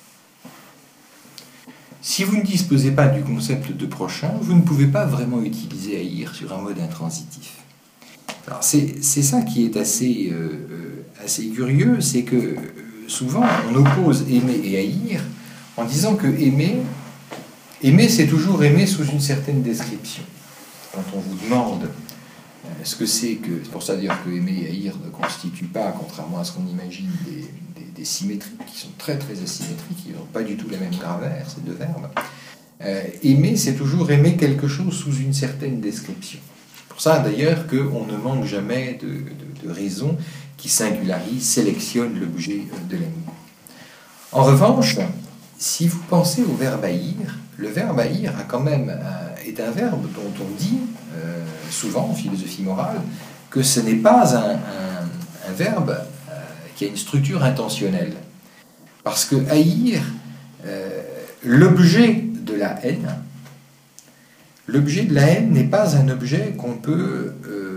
Si vous ne disposez pas du concept de prochain, vous ne pouvez pas vraiment utiliser haïr sur un mode intransitif. Alors c'est ça qui est assez curieux, c'est que souvent on oppose aimer et haïr en disant que aimer c'est toujours aimer sous une certaine description. Quand on vous demande ce que c'est pour ça dire que aimer et haïr ne constituent pas, contrairement à ce qu'on imagine, des symétriques qui sont très très asymétriques, qui n'ont pas du tout la même grammaire, ces deux verbes. Aimer, c'est toujours aimer quelque chose sous une certaine description. Pour ça d'ailleurs qu'on ne manque jamais de raisons qui singularisent, sélectionnent l'objet de l'amour. En revanche, si vous pensez au verbe haïr, le verbe haïr est un verbe dont on dit souvent en philosophie morale que ce n'est pas un verbe qui a une structure intentionnelle. Parce que haïr, l'objet de la haine n'est pas un objet qu'on peut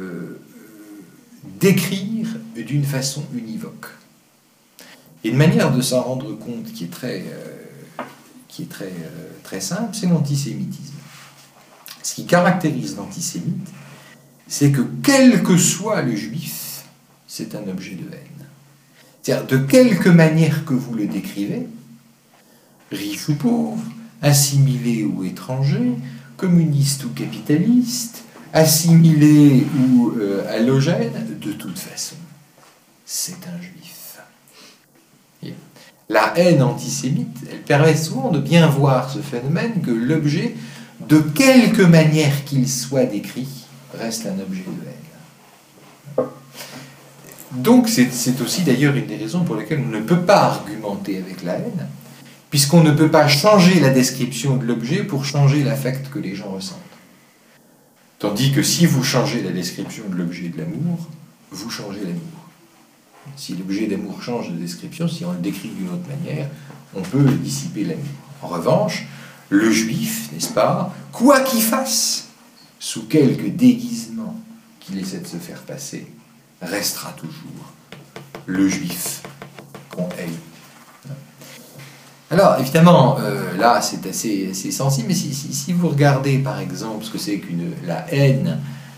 décrire d'une façon univoque. Et une manière de s'en rendre compte qui est très simple, c'est l'antisémitisme. Ce qui caractérise l'antisémite, c'est que quel que soit le juif, c'est un objet de haine. C'est-à-dire, de quelque manière que vous le décrivez, riche ou pauvre, assimilé ou étranger, communiste ou capitaliste, assimilé ou allogène, de toute façon, c'est un juif. Et la haine antisémite, elle permet souvent de bien voir ce phénomène que l'objet, de quelque manière qu'il soit décrit, reste un objet de haine. Donc c'est aussi d'ailleurs une des raisons pour lesquelles on ne peut pas argumenter avec la haine, puisqu'on ne peut pas changer la description de l'objet pour changer l'affect que les gens ressentent. Tandis que si vous changez la description de l'objet de l'amour, vous changez l'amour. Si l'objet d'amour change de description, si on le décrit d'une autre manière, on peut dissiper l'amour. En revanche, le juif, n'est-ce pas, quoi qu'il fasse, sous quelque déguisement qu'il essaie de se faire passer, restera toujours le juif qu'on haït. Alors, évidemment, là, c'est assez sensible, mais si vous regardez, par exemple, ce que c'est la haine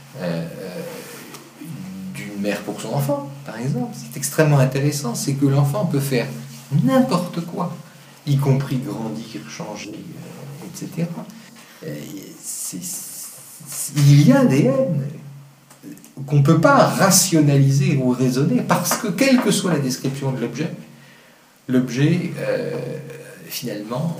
d'une mère pour son enfant, par exemple, c'est extrêmement intéressant, c'est que l'enfant peut faire n'importe quoi, y compris grandir, changer, etc. Il y a des haines qu'on ne peut pas rationaliser ou raisonner, parce que, quelle que soit la description de l'objet, finalement,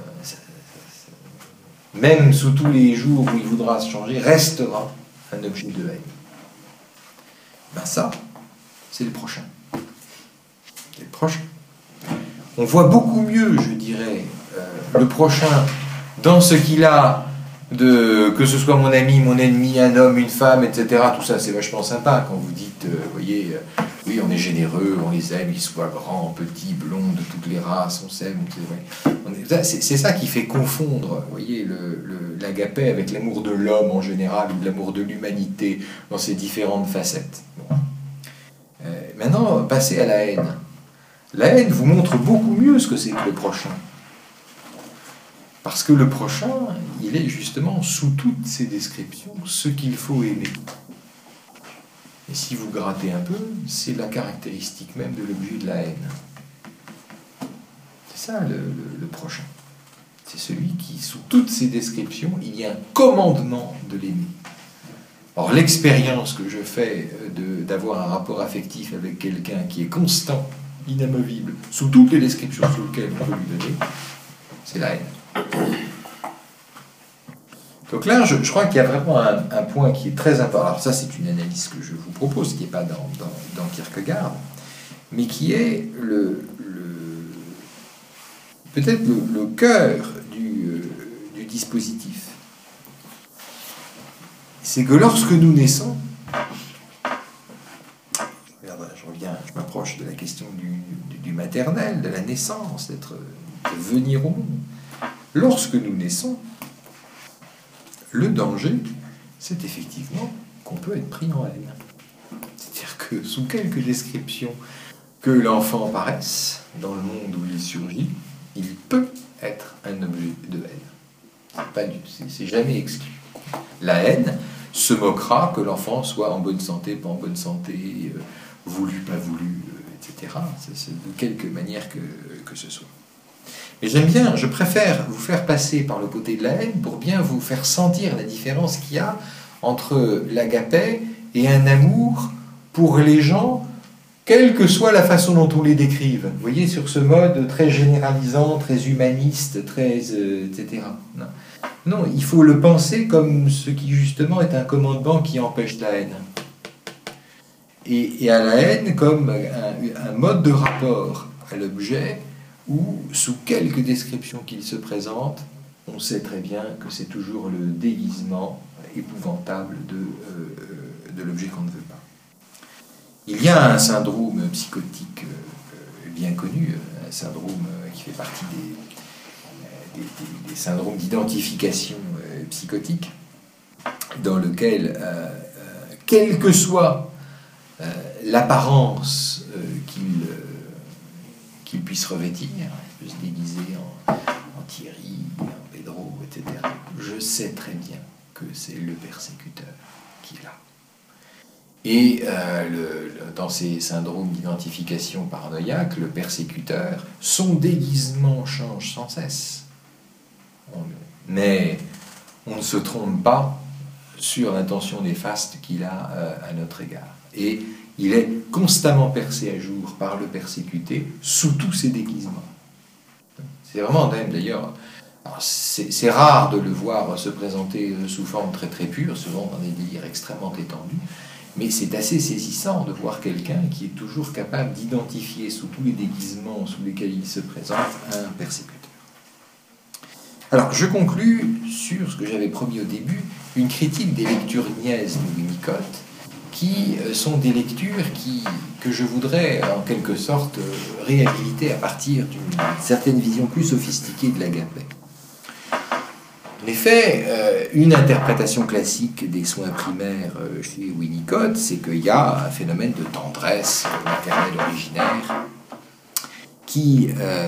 même sous tous les jours où il voudra se changer, restera un objet de haine. Ben ça, c'est le prochain. C'est le prochain. On voit beaucoup mieux, je dirais, le prochain dans ce qu'il a que ce soit mon ami, mon ennemi, un homme, une femme, etc. Tout ça, c'est vachement sympa quand vous dites, voyez, oui, on est généreux, on les aime, qu'ils soient grands, petits, blonds, de toutes les races, on s'aime. C'est ça qui fait confondre, voyez, l'agapé avec l'amour de l'homme en général, ou l'amour de l'humanité dans ses différentes facettes. Bon. Maintenant, passez à la haine. La haine vous montre beaucoup mieux ce que c'est que le prochain. Parce que le prochain, il est justement, sous toutes ces descriptions, ce qu'il faut aimer. Et si vous grattez un peu, c'est la caractéristique même de l'objet de la haine. C'est ça le prochain. C'est celui qui, sous toutes ses descriptions, il y a un commandement de l'aimer. Or, l'expérience que je fais d'avoir un rapport affectif avec quelqu'un qui est constant, inamovible, sous toutes les descriptions sous lesquelles on peut lui donner, c'est la haine. Donc là, je crois qu'il y a vraiment un point qui est très important. Alors ça, c'est une analyse que je vous propose, qui n'est pas dans Kierkegaard, mais qui est peut-être le cœur du dispositif. C'est que lorsque nous naissons, je m'approche de la question du maternel, de la naissance, de venir au monde. Lorsque nous naissons, le danger, c'est effectivement qu'on peut être pris en haine. C'est-à-dire que sous quelque description que l'enfant paraisse dans le monde où il surgit, il peut être un objet de haine. C'est jamais exclu. La haine se moquera que l'enfant soit en bonne santé, pas en bonne santé, voulu, pas voulu, etc. C'est de quelque manière que ce soit. Mais je préfère vous faire passer par le côté de la haine pour bien vous faire sentir la différence qu'il y a entre l'agapé et un amour pour les gens, quelle que soit la façon dont on les décrive. Vous voyez, sur ce mode très généralisant, très humaniste, très etc. Non, il faut le penser comme ce qui justement est un commandement qui empêche la haine. Et à la haine comme un mode de rapport à l'objet où, sous quelque description qu'il se présente, on sait très bien que c'est toujours le déguisement épouvantable de l'objet qu'on ne veut pas. Il y a un syndrome psychotique bien connu, un syndrome qui fait partie des syndromes d'identification psychotique, dans lequel, quelle que soit l'apparence qu'il puisse revêtir, il peut se déguiser en Thierry, en Pedro, etc. Je sais très bien que c'est le persécuteur qui est là. Et dans ces syndromes d'identification paranoïaque, le persécuteur, son déguisement change sans cesse. Mais on ne se trompe pas sur l'intention néfaste qu'il a à notre égard. Et il est constamment percé à jour par le persécuté sous tous ses déguisements. C'est vraiment même d'ailleurs, c'est rare de le voir se présenter sous forme très très pure, souvent dans des délires extrêmement étendus, mais c'est assez saisissant de voir quelqu'un qui est toujours capable d'identifier sous tous les déguisements sous lesquels il se présente un persécuteur. Alors, je conclus sur ce que j'avais promis au début, une critique des lectures niaises de Winnicott, qui sont des lectures que je voudrais en quelque sorte réhabiliter à partir d'une certaine vision plus sophistiquée de l'agapé. En effet, une interprétation classique des soins primaires chez Winnicott, c'est qu'il y a un phénomène de tendresse maternelle originaire qui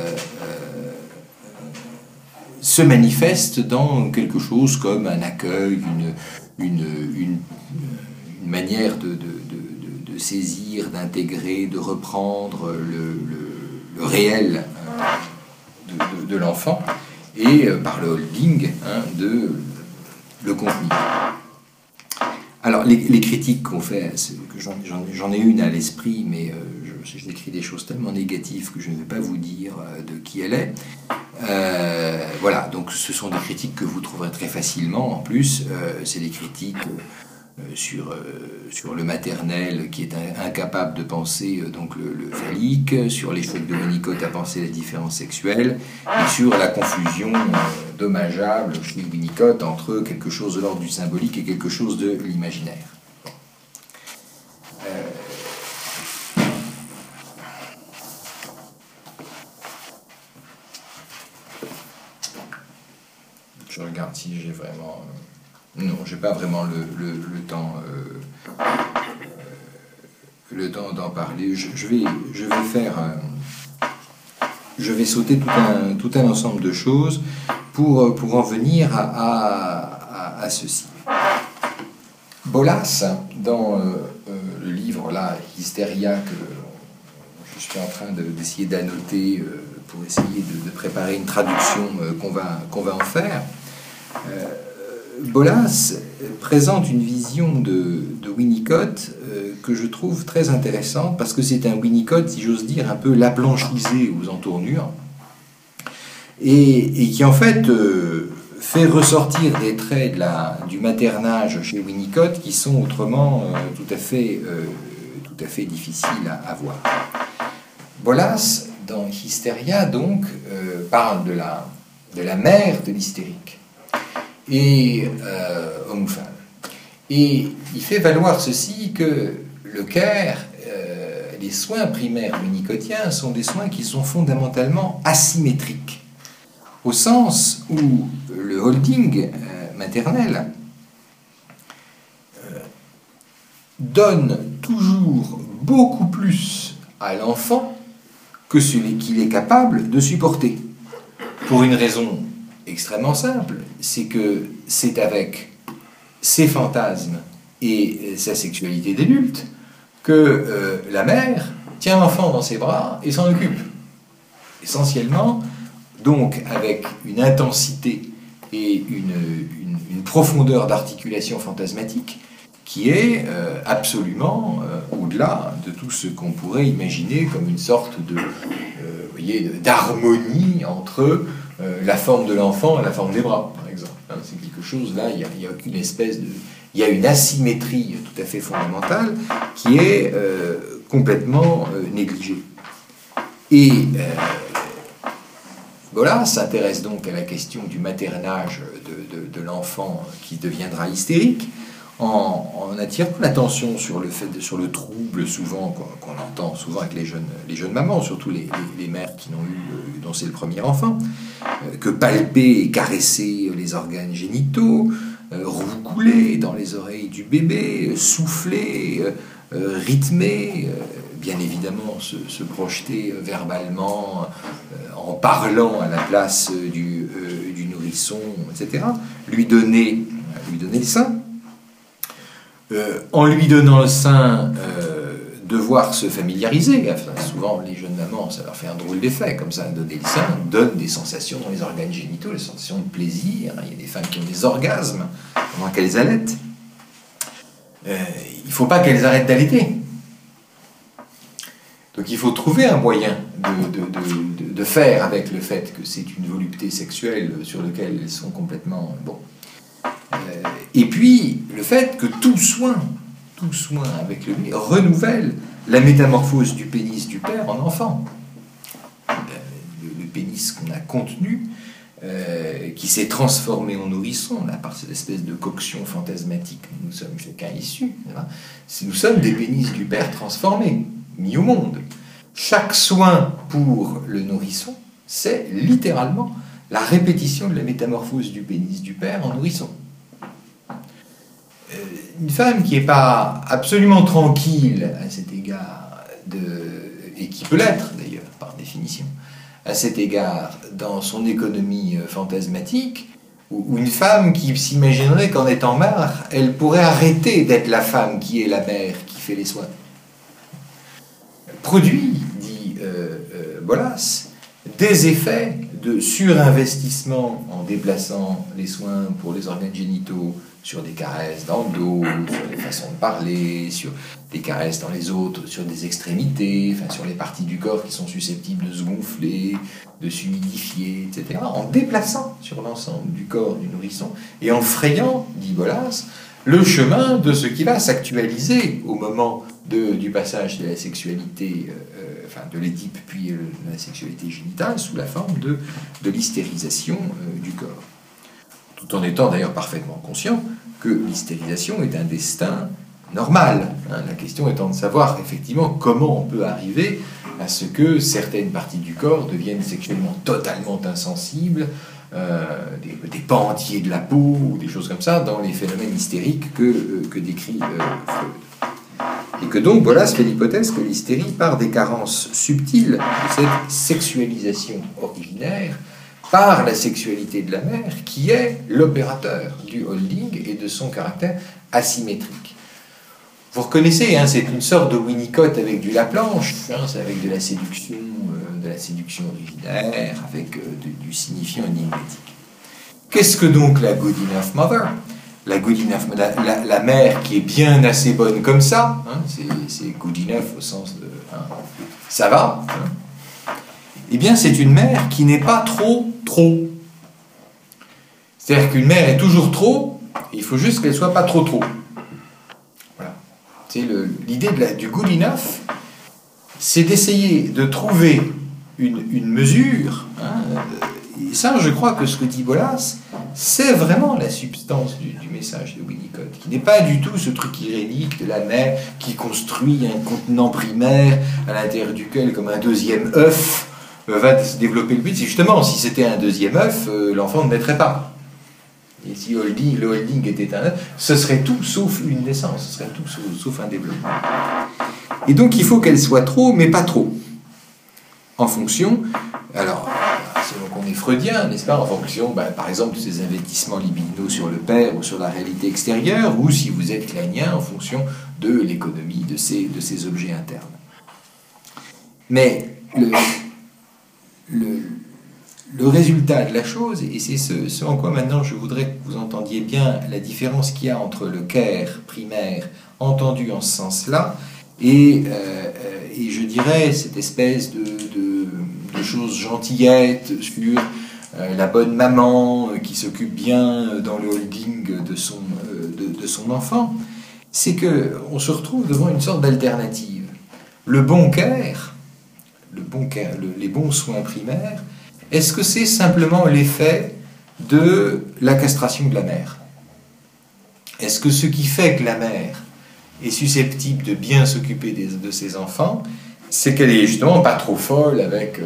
se manifeste dans quelque chose comme un accueil, une manière de saisir, d'intégrer, de reprendre le réel de l'enfant, et par le holding de le contenu. Alors, les critiques qu'on fait, que j'en ai une à l'esprit, mais j'écris des choses tellement négatives que je ne vais pas vous dire de qui elle est. Voilà, donc ce sont des critiques que vous trouverez très facilement. En plus, c'est des critiques sur le maternel qui est incapable de penser donc le phallique, sur l'échec de Winnicott à penser la différence sexuelle, et sur la confusion dommageable chez Winnicott entre quelque chose de l'ordre du symbolique et quelque chose de l'imaginaire. Je regarde si j'ai vraiment... Non, j'ai pas vraiment le temps d'en parler. Je vais sauter tout un ensemble de choses pour en venir à ceci. Bolas, dans le là, hystéria que je suis en train d'essayer d'annoter pour essayer de préparer une traduction qu'on va en faire. Bolas présente une vision de Winnicott que je trouve très intéressante, parce que c'est un Winnicott, si j'ose dire, un peu lablanchisé aux entournures, et qui en fait fait ressortir des traits du maternage chez Winnicott qui sont autrement tout à fait difficiles à voir. Bolas, dans Hystéria, donc, parle de la mère de l'hystérique, et homme ou femme. Et il fait valoir ceci, que le care, les soins primaires winnicottiens sont des soins qui sont fondamentalement asymétriques, au sens où le holding maternel donne toujours beaucoup plus à l'enfant que celui qu'il est capable de supporter. Pour une raison extrêmement simple, c'est que c'est avec ses fantasmes et sa sexualité d'adulte que la mère tient l'enfant dans ses bras et s'en occupe. Essentiellement, donc avec une intensité et une profondeur d'articulation fantasmatique qui est absolument au-delà de tout ce qu'on pourrait imaginer comme une sorte d'harmonie entre la forme de l'enfant et la forme des bras, par exemple. C'est quelque chose, là, il y a aucune espèce de... Il y a une asymétrie tout à fait fondamentale qui est complètement négligée. Et Bolas s'intéresse donc à la question du maternage de l'enfant qui deviendra hystérique, en attirant l'attention sur le trouble souvent qu'on entend souvent avec les jeunes mamans, surtout les mères dont c'est le premier enfant, que palper et caresser les organes génitaux, roucouler dans les oreilles du bébé, souffler, rythmer, bien évidemment se projeter verbalement en parlant à la place du nourrisson, etc. Lui donner le sein. En lui donnant le sein, devoir se familiariser. Enfin, souvent, les jeunes mamans, ça leur fait un drôle d'effet, comme ça, donner le sein donne des sensations dans les organes génitaux, des sensations de plaisir. Il y a des femmes qui ont des orgasmes pendant qu'elles allaitent. Il ne faut pas qu'elles arrêtent d'allaiter. Donc il faut trouver un moyen de faire avec le fait que c'est une volupté sexuelle sur laquelle elles sont complètement... Bon. Et puis, le fait que tout soin avec le lait renouvelle la métamorphose du pénis du père en enfant. Le pénis qu'on a contenu, qui s'est transformé en nourrisson, là, par cette espèce de coction fantasmatique dont nous sommes chacun issus. Nous sommes des pénis du père transformés, mis au monde. Chaque soin pour le nourrisson, c'est littéralement la répétition de la métamorphose du pénis du père en nourrisson. Une femme qui n'est pas absolument tranquille à cet égard, et qui peut l'être d'ailleurs par définition, à cet égard dans son économie fantasmatique, ou une femme qui s'imaginerait qu'en étant mère, elle pourrait arrêter d'être la femme qui est la mère, qui fait les soins. Produit, dit Bolas, des effets de surinvestissement en déplaçant les soins pour les organes génitaux sur des caresses dans le dos, sur des façons de parler, sur des caresses dans les autres, sur des extrémités, enfin sur les parties du corps qui sont susceptibles de se gonfler, de s'humidifier, etc., en déplaçant sur l'ensemble du corps du nourrisson et en frayant, dit Bolas, le chemin de ce qui va s'actualiser au moment du passage de la sexualité, de l'Édipe puis de la sexualité génitale sous la forme de l'hystérisation du corps. Tout en étant d'ailleurs parfaitement conscient que l'hystérisation est un destin normal. La question étant de savoir effectivement comment on peut arriver à ce que certaines parties du corps deviennent sexuellement totalement insensibles, des pans entiers de la peau, ou des choses comme ça, dans les phénomènes hystériques que décrit Freud. Et que donc Bolas fait l'hypothèse que l'hystérie part des carences subtiles de cette sexualisation ordinaire par la sexualité de la mère, qui est l'opérateur du holding et de son caractère asymétrique. Vous reconnaissez, hein, c'est une sorte de Winnicott avec du Laplanche, hein, c'est avec de la séduction originaire, avec du signifiant énigmatique. Qu'est-ce que donc la good enough mother? La mère qui est bien assez bonne comme ça, hein, c'est good enough au sens de hein, ça va, hein. Eh bien c'est une mère qui n'est pas trop. C'est-à-dire qu'une mère est toujours trop, il faut juste qu'elle soit pas trop. Voilà. C'est l'idée du good enough, c'est d'essayer de trouver une mesure, hein, et ça je crois que ce que dit Bolas, c'est vraiment la substance du message de Winnicott, qui n'est pas du tout ce truc irénique de la mère qui construit un contenant primaire à l'intérieur duquel, comme un deuxième œuf, va se développer le but. C'est justement, si c'était un deuxième œuf, l'enfant ne naîtrait pas. Et si le holding était un œuf, ce serait tout sauf une naissance, ce serait tout sauf un développement. Et donc il faut qu'elle soit trop, mais pas trop. En fonction, alors, selon qu'on est freudien, n'est-ce pas, en fonction, par exemple, de ces investissements libidinaux sur le père ou sur la réalité extérieure, ou si vous êtes kleinien, en fonction de l'économie de ces objets internes. Mais le résultat de la chose, et c'est ce en quoi maintenant je voudrais que vous entendiez bien la différence qu'il y a entre le care primaire entendu en ce sens-là, et je dirais cette espèce de choses gentillettes sur la bonne maman qui s'occupe bien dans le holding de son enfant, c'est qu'on se retrouve devant une sorte d'alternative. Le bon care, les bons soins primaires, est-ce que c'est simplement l'effet de la castration de la mère? Est-ce que ce qui fait que la mère est susceptible de bien s'occuper de ses enfants, c'est qu'elle est justement pas trop folle avec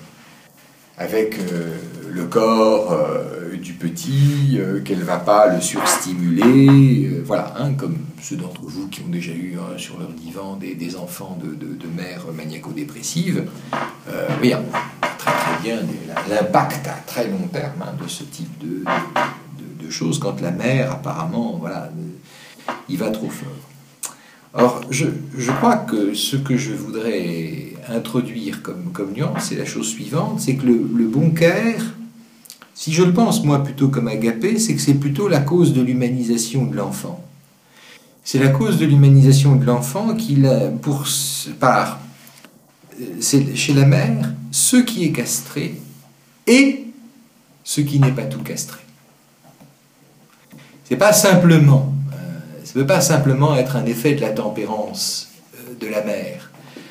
le corps du petit, qu'elle va pas le surstimuler, voilà, hein, comme ceux d'entre vous qui ont déjà eu sur leur divan des enfants de mères maniaco-dépressives, oui, on voit très bien l'impact à très long terme, hein, de ce type de choses quand la mère apparemment, voilà, il va trop fort. Or, je crois que ce que je voudrais introduire comme nuance, c'est la chose suivante, c'est que le bon care, si je le pense moi plutôt comme agapé, c'est que c'est plutôt la cause de l'humanisation de l'enfant. C'est la cause de l'humanisation de l'enfant c'est chez la mère ce qui est castré et ce qui n'est pas tout castré. C'est pas simplement... Ça ne peut pas simplement être un effet de la tempérance de la mère,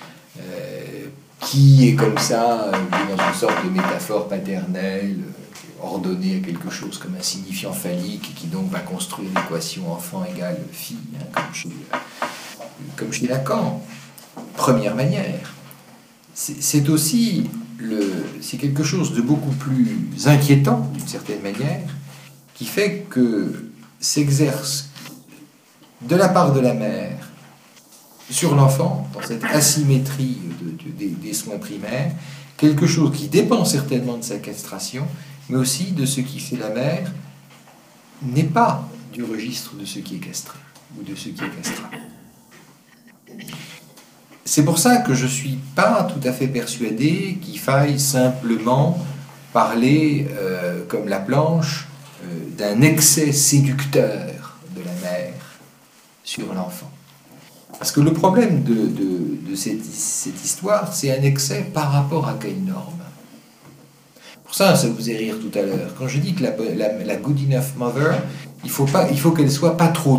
qui est comme ça, dans une sorte de métaphore paternelle, ordonnée à quelque chose comme un signifiant phallique, et qui donc va construire l'équation enfant égale fille, hein, comme chez Lacan. Première manière. C'est aussi c'est quelque chose de beaucoup plus inquiétant, d'une certaine manière, qui fait que s'exerce de la part de la mère sur l'enfant, dans cette asymétrie des soins primaires, quelque chose qui dépend certainement de sa castration, mais aussi de ce qui fait la mère n'est pas du registre de ce qui est castré, ou de ce qui est castré. C'est pour ça que je ne suis pas tout à fait persuadé qu'il faille simplement parler, comme Laplanche, d'un excès séducteur de la mère sur l'enfant. Parce que le problème de cette histoire, c'est un excès par rapport à quelle norme? Pour ça vous faisait rire tout à l'heure. Quand je dis que la good enough mother, il faut qu'elle soit pas trop.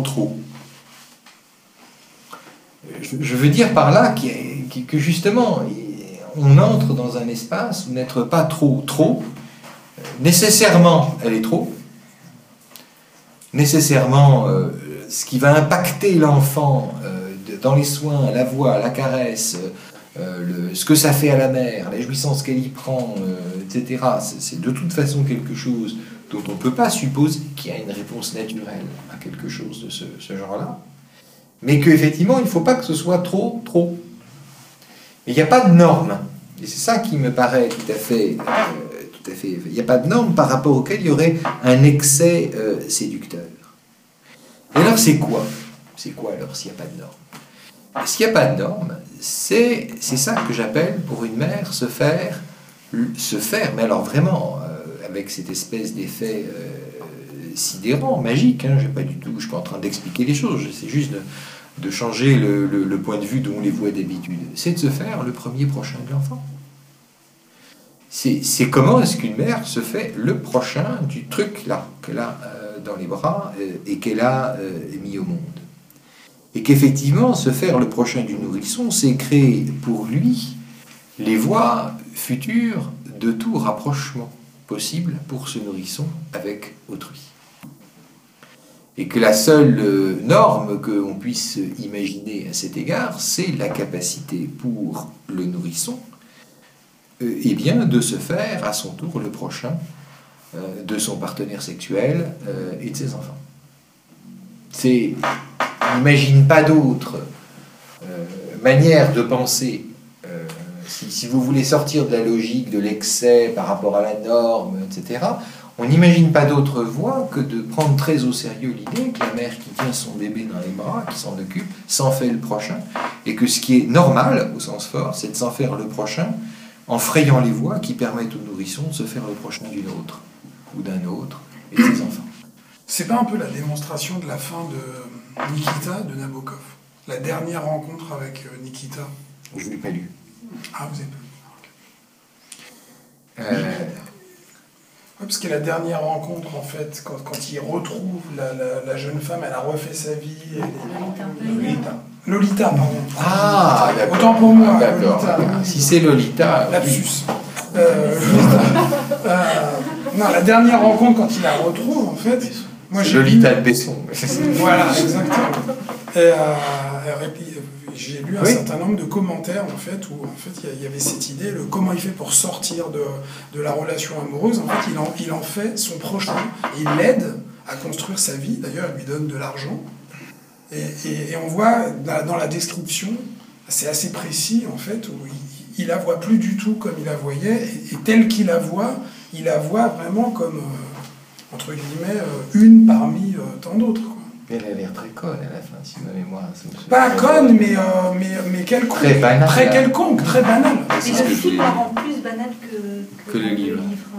Je veux dire par là que justement, on entre dans un espace où n'être pas trop, nécessairement, elle est trop, nécessairement, ce qui va impacter l'enfant dans les soins, la voix, la caresse, ce que ça fait à la mère, la jouissance qu'elle y prend, etc. C'est de toute façon quelque chose dont on ne peut pas supposer qu'il y a une réponse naturelle à quelque chose de ce genre-là. Mais qu'effectivement, il ne faut pas que ce soit trop. Mais il n'y a pas de norme. Et c'est ça qui me paraît tout à fait... il n'y a pas de norme par rapport auquel il y aurait un excès séducteur. Et alors, c'est quoi? C'est quoi alors s'il n'y a pas de norme? S'il n'y a pas de norme, c'est ça que j'appelle pour une mère se faire, mais alors vraiment, avec cette espèce d'effet sidérant, magique, hein, je ne suis pas en train d'expliquer les choses, j'essaie juste de changer le point de vue dont on les voit d'habitude. C'est de se faire le premier prochain de l'enfant. C'est comment est-ce qu'une mère se fait le prochain du truc là, qu'elle a dans les bras et qu'elle a mis au monde. Et qu'effectivement, se faire le prochain du nourrisson, c'est créer pour lui les voies futures de tout rapprochement possible pour ce nourrisson avec autrui. Et que la seule norme qu'on puisse imaginer à cet égard, c'est la capacité pour le nourrisson de se faire à son tour le prochain de son partenaire sexuel et de ses enfants. On n'imagine pas d'autre manière de penser. Si vous voulez sortir de la logique de l'excès par rapport à la norme, etc., on n'imagine pas d'autre voie que de prendre très au sérieux l'idée que la mère qui tient son bébé dans les bras, qui s'en occupe, s'en fait le prochain, et que ce qui est normal, au sens fort, c'est de s'en faire le prochain en frayant les voies qui permettent au nourrisson de se faire le prochain d'une autre, ou d'un autre, et de ses enfants. C'est pas un peu la démonstration de la fin de Nikita, de Nabokov? La dernière rencontre avec Nikita? Je ne l'ai pas lu. Ah, vous avez pas lu. Ouais, parce que la dernière rencontre, en fait, quand il retrouve la jeune femme, elle a refait sa vie. Lolita, pardon. Ah, d'accord. Autant pour moi, d'accord. Lolita. Si c'est Lolita... Lapsus. Non, la dernière rencontre, quand il la retrouve, en fait... Moi, c'est Lolita de Besson. Voilà, exactement. Et j'ai lu un certain nombre de commentaires, en fait, où en fait, il y avait cette idée, comment il fait pour sortir de la relation amoureuse. En fait, il en fait son prochain, et il l'aide à construire sa vie. D'ailleurs, il lui donne de l'argent. Et on voit, dans la description, c'est assez précis, en fait, où il la voit plus du tout comme il la voyait, et telle qu'il la voit, il la voit vraiment comme, entre guillemets, une parmi tant d'autres, quoi. Mais elle a l'air très conne à la fin, si ma mémoire... Pas conne, mais quelconque. Très banal. Très quelconque, très banal. Et le film la rend plus banal que le livre.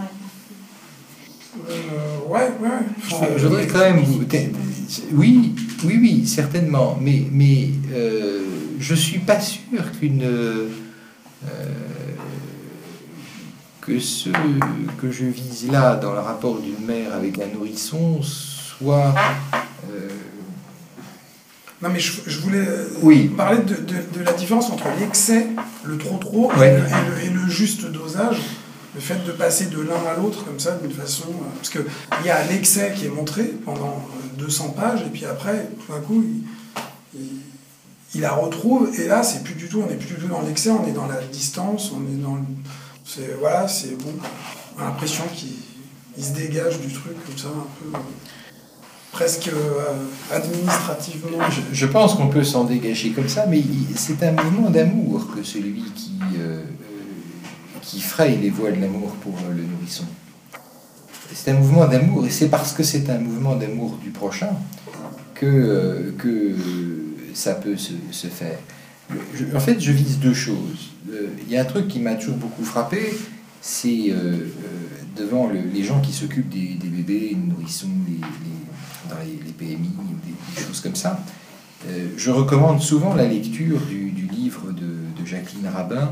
Ouais. Je voudrais quand même... Oui, certainement. Mais je ne suis pas sûr que ce que je vise là, dans le rapport d'une mère avec un nourrisson, soit... Non, mais je voulais parler de la différence entre l'excès, le trop, et le juste dosage. Le fait de passer de l'un à l'autre comme ça, d'une façon... Parce qu'il y a l'excès qui est montré pendant 200 pages, et puis après, tout d'un coup, il la retrouve, et là, c'est plus du tout, on n'est plus du tout dans l'excès, on est dans la distance, on est dans... C'est bon, on a l'impression qu'il se dégage du truc, comme ça, un peu... presque administrativement. Je pense qu'on peut s'en dégager comme ça, mais c'est un mouvement d'amour que celui qui fraye les voies de l'amour pour le nourrisson. C'est un mouvement d'amour, et c'est parce que c'est un mouvement d'amour du prochain que ça peut se faire. En fait, je vise deux choses. Il y a un truc qui m'a toujours beaucoup frappé, c'est devant les gens qui s'occupent des bébés, des nourrissons, dans les PMI, des choses comme ça. Je recommande souvent la lecture du livre de Jacqueline Rabin,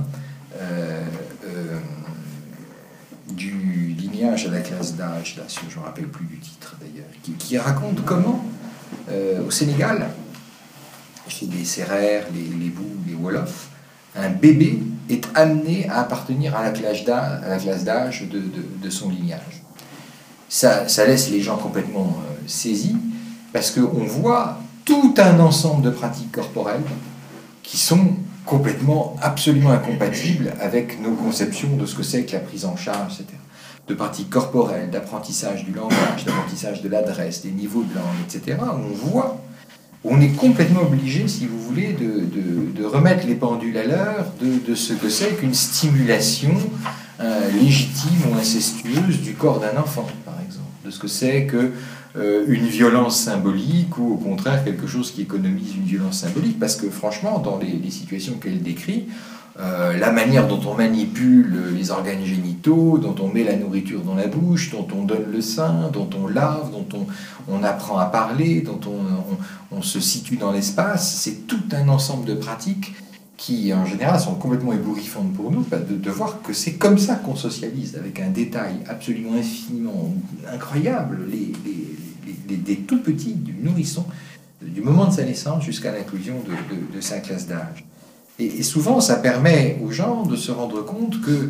du lignage à la classe d'âge, là, je ne me rappelle plus du titre d'ailleurs, qui raconte comment, au Sénégal, chez les Sérères, les Bous, les Wolofs, un bébé est amené à appartenir à la classe d'âge de son lignage. Ça laisse les gens complètement saisis, parce qu'on voit tout un ensemble de pratiques corporelles qui sont absolument incompatibles avec nos conceptions de ce que c'est que la prise en charge, etc. De pratiques corporelles, d'apprentissage du langage, d'apprentissage de l'adresse, des niveaux de langue, etc. On est complètement obligé, si vous voulez, de remettre les pendules à l'heure de ce que c'est qu'une stimulation légitime ou incestueuse du corps d'un enfant, par exemple. De ce que c'est que une violence symbolique ou au contraire quelque chose qui économise une violence symbolique, parce que franchement, dans les situations qu'elle décrit, la manière dont on manipule les organes génitaux, dont on met la nourriture dans la bouche, dont on donne le sein, dont on lave, dont on apprend à parler, dont on se situe dans l'espace, c'est tout un ensemble de pratiques qui, en général, sont complètement ébouriffantes pour nous, de voir que c'est comme ça qu'on socialise, avec un détail absolument infiniment incroyable, des tout petits, du nourrisson, du moment de sa naissance jusqu'à l'inclusion de sa classe d'âge. Et souvent, ça permet aux gens de se rendre compte que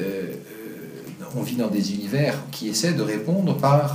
on vit dans des univers qui essaient de répondre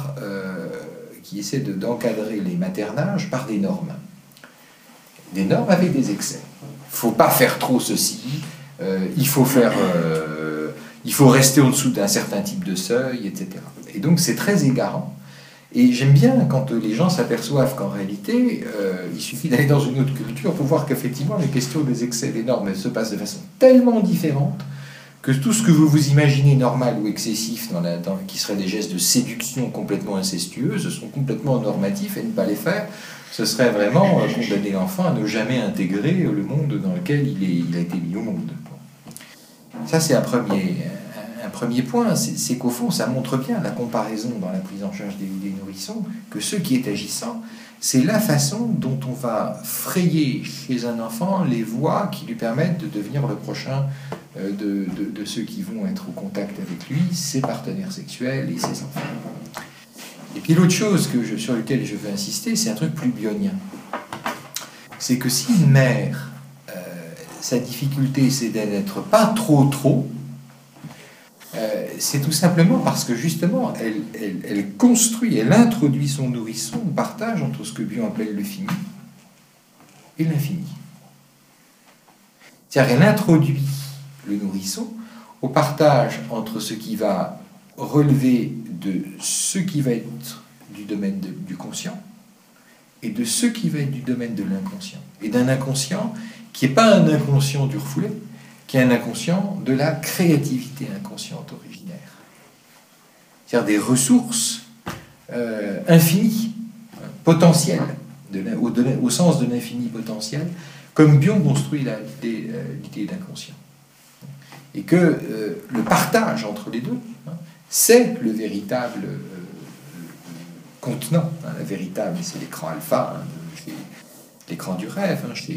qui essaient d'encadrer les maternages par des normes. Des normes avec des excès. Il ne faut pas faire trop ceci, il faut rester en dessous d'un certain type de seuil, etc. Et donc c'est très égarant. Et j'aime bien quand les gens s'aperçoivent qu'en réalité, il suffit d'aller dans une autre culture pour voir qu'effectivement les questions des excès des normes se passent de façon tellement différente que tout ce que vous vous imaginez normal ou excessif qui seraient des gestes de séduction complètement incestueuses sont complètement normatifs, et ne pas les faire, ce serait vraiment condamner l'enfant à ne jamais intégrer le monde dans lequel il a été mis au monde. Ça, c'est un premier point, c'est qu'au fond, ça montre bien la comparaison dans la prise en charge des nourrissons, que ce qui est agissant, c'est la façon dont on va frayer chez un enfant les voies qui lui permettent de devenir le prochain de ceux qui vont être au contact avec lui, ses partenaires sexuels et ses enfants. Et puis l'autre chose sur laquelle je veux insister, c'est un truc plus bionien. C'est que si une mère, sa difficulté, c'est d'être pas trop, c'est tout simplement parce que justement, elle construit, elle introduit son nourrisson au partage entre ce que Bion appelle le fini et l'infini. C'est-à-dire qu'elle introduit le nourrisson au partage entre ce qui va relever de ce qui va être du domaine du conscient et de ce qui va être du domaine de l'inconscient. Et d'un inconscient qui n'est pas un inconscient du refoulé, qui est un inconscient de la créativité inconsciente originaire. C'est-à-dire des ressources infinies, potentielles, au sens de l'infini potentiel, comme Bion construit l'idée d'inconscient. Et que le partage entre les deux, c'est le véritable contenant. La véritable, c'est l'écran alpha, l'écran du rêve,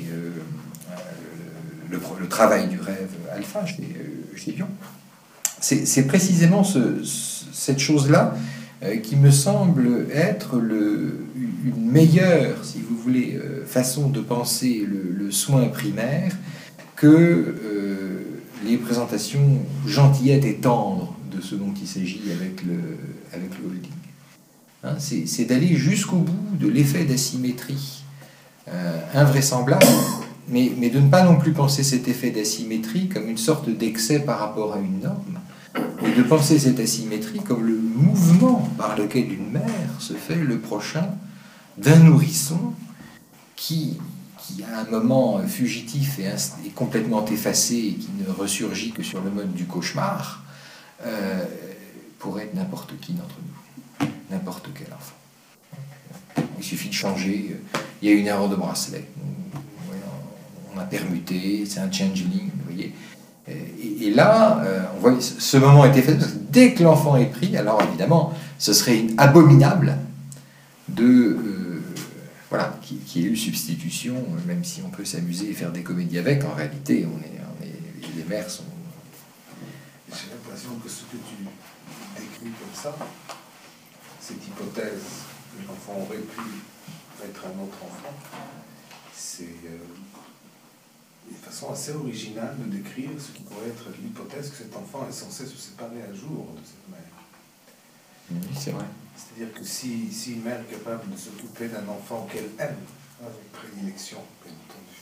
le travail du rêve alpha chez Bion. C'est précisément cette chose-là qui me semble être une meilleure, si vous voulez, façon de penser le soin primaire que les présentations gentillettes et tendres de ce dont il s'agit avec le holding. C'est d'aller jusqu'au bout de l'effet d'asymétrie invraisemblable, mais de ne pas non plus penser cet effet d'asymétrie comme une sorte d'excès par rapport à une norme, mais de penser cette asymétrie comme le mouvement par lequel une mère se fait le prochain d'un nourrisson qui à un moment fugitif et complètement effacé et qui ne ressurgit que sur le mode du cauchemar, pourrait être n'importe qui d'entre nous, n'importe quel enfant. Il suffit de changer, il y a une erreur de bracelet, on a permuté, c'est un changeling, vous voyez. Et là, on voit, ce moment est effacé, parce que dès que l'enfant est pris, alors évidemment, ce serait abominable qu'il y ait eu substitution, même si on peut s'amuser et faire des comédies avec, en réalité, les mères sont... J'ai l'impression que ce que tu décris comme ça, cette hypothèse que l'enfant aurait pu être un autre enfant, c'est une façon assez originale de décrire ce qui pourrait être l'hypothèse que cet enfant est censé se séparer un jour de cette mère. Oui, c'est vrai. C'est-à-dire que si une mère est capable de s'occuper d'un enfant qu'elle aime, avec prédilection, bien entendu,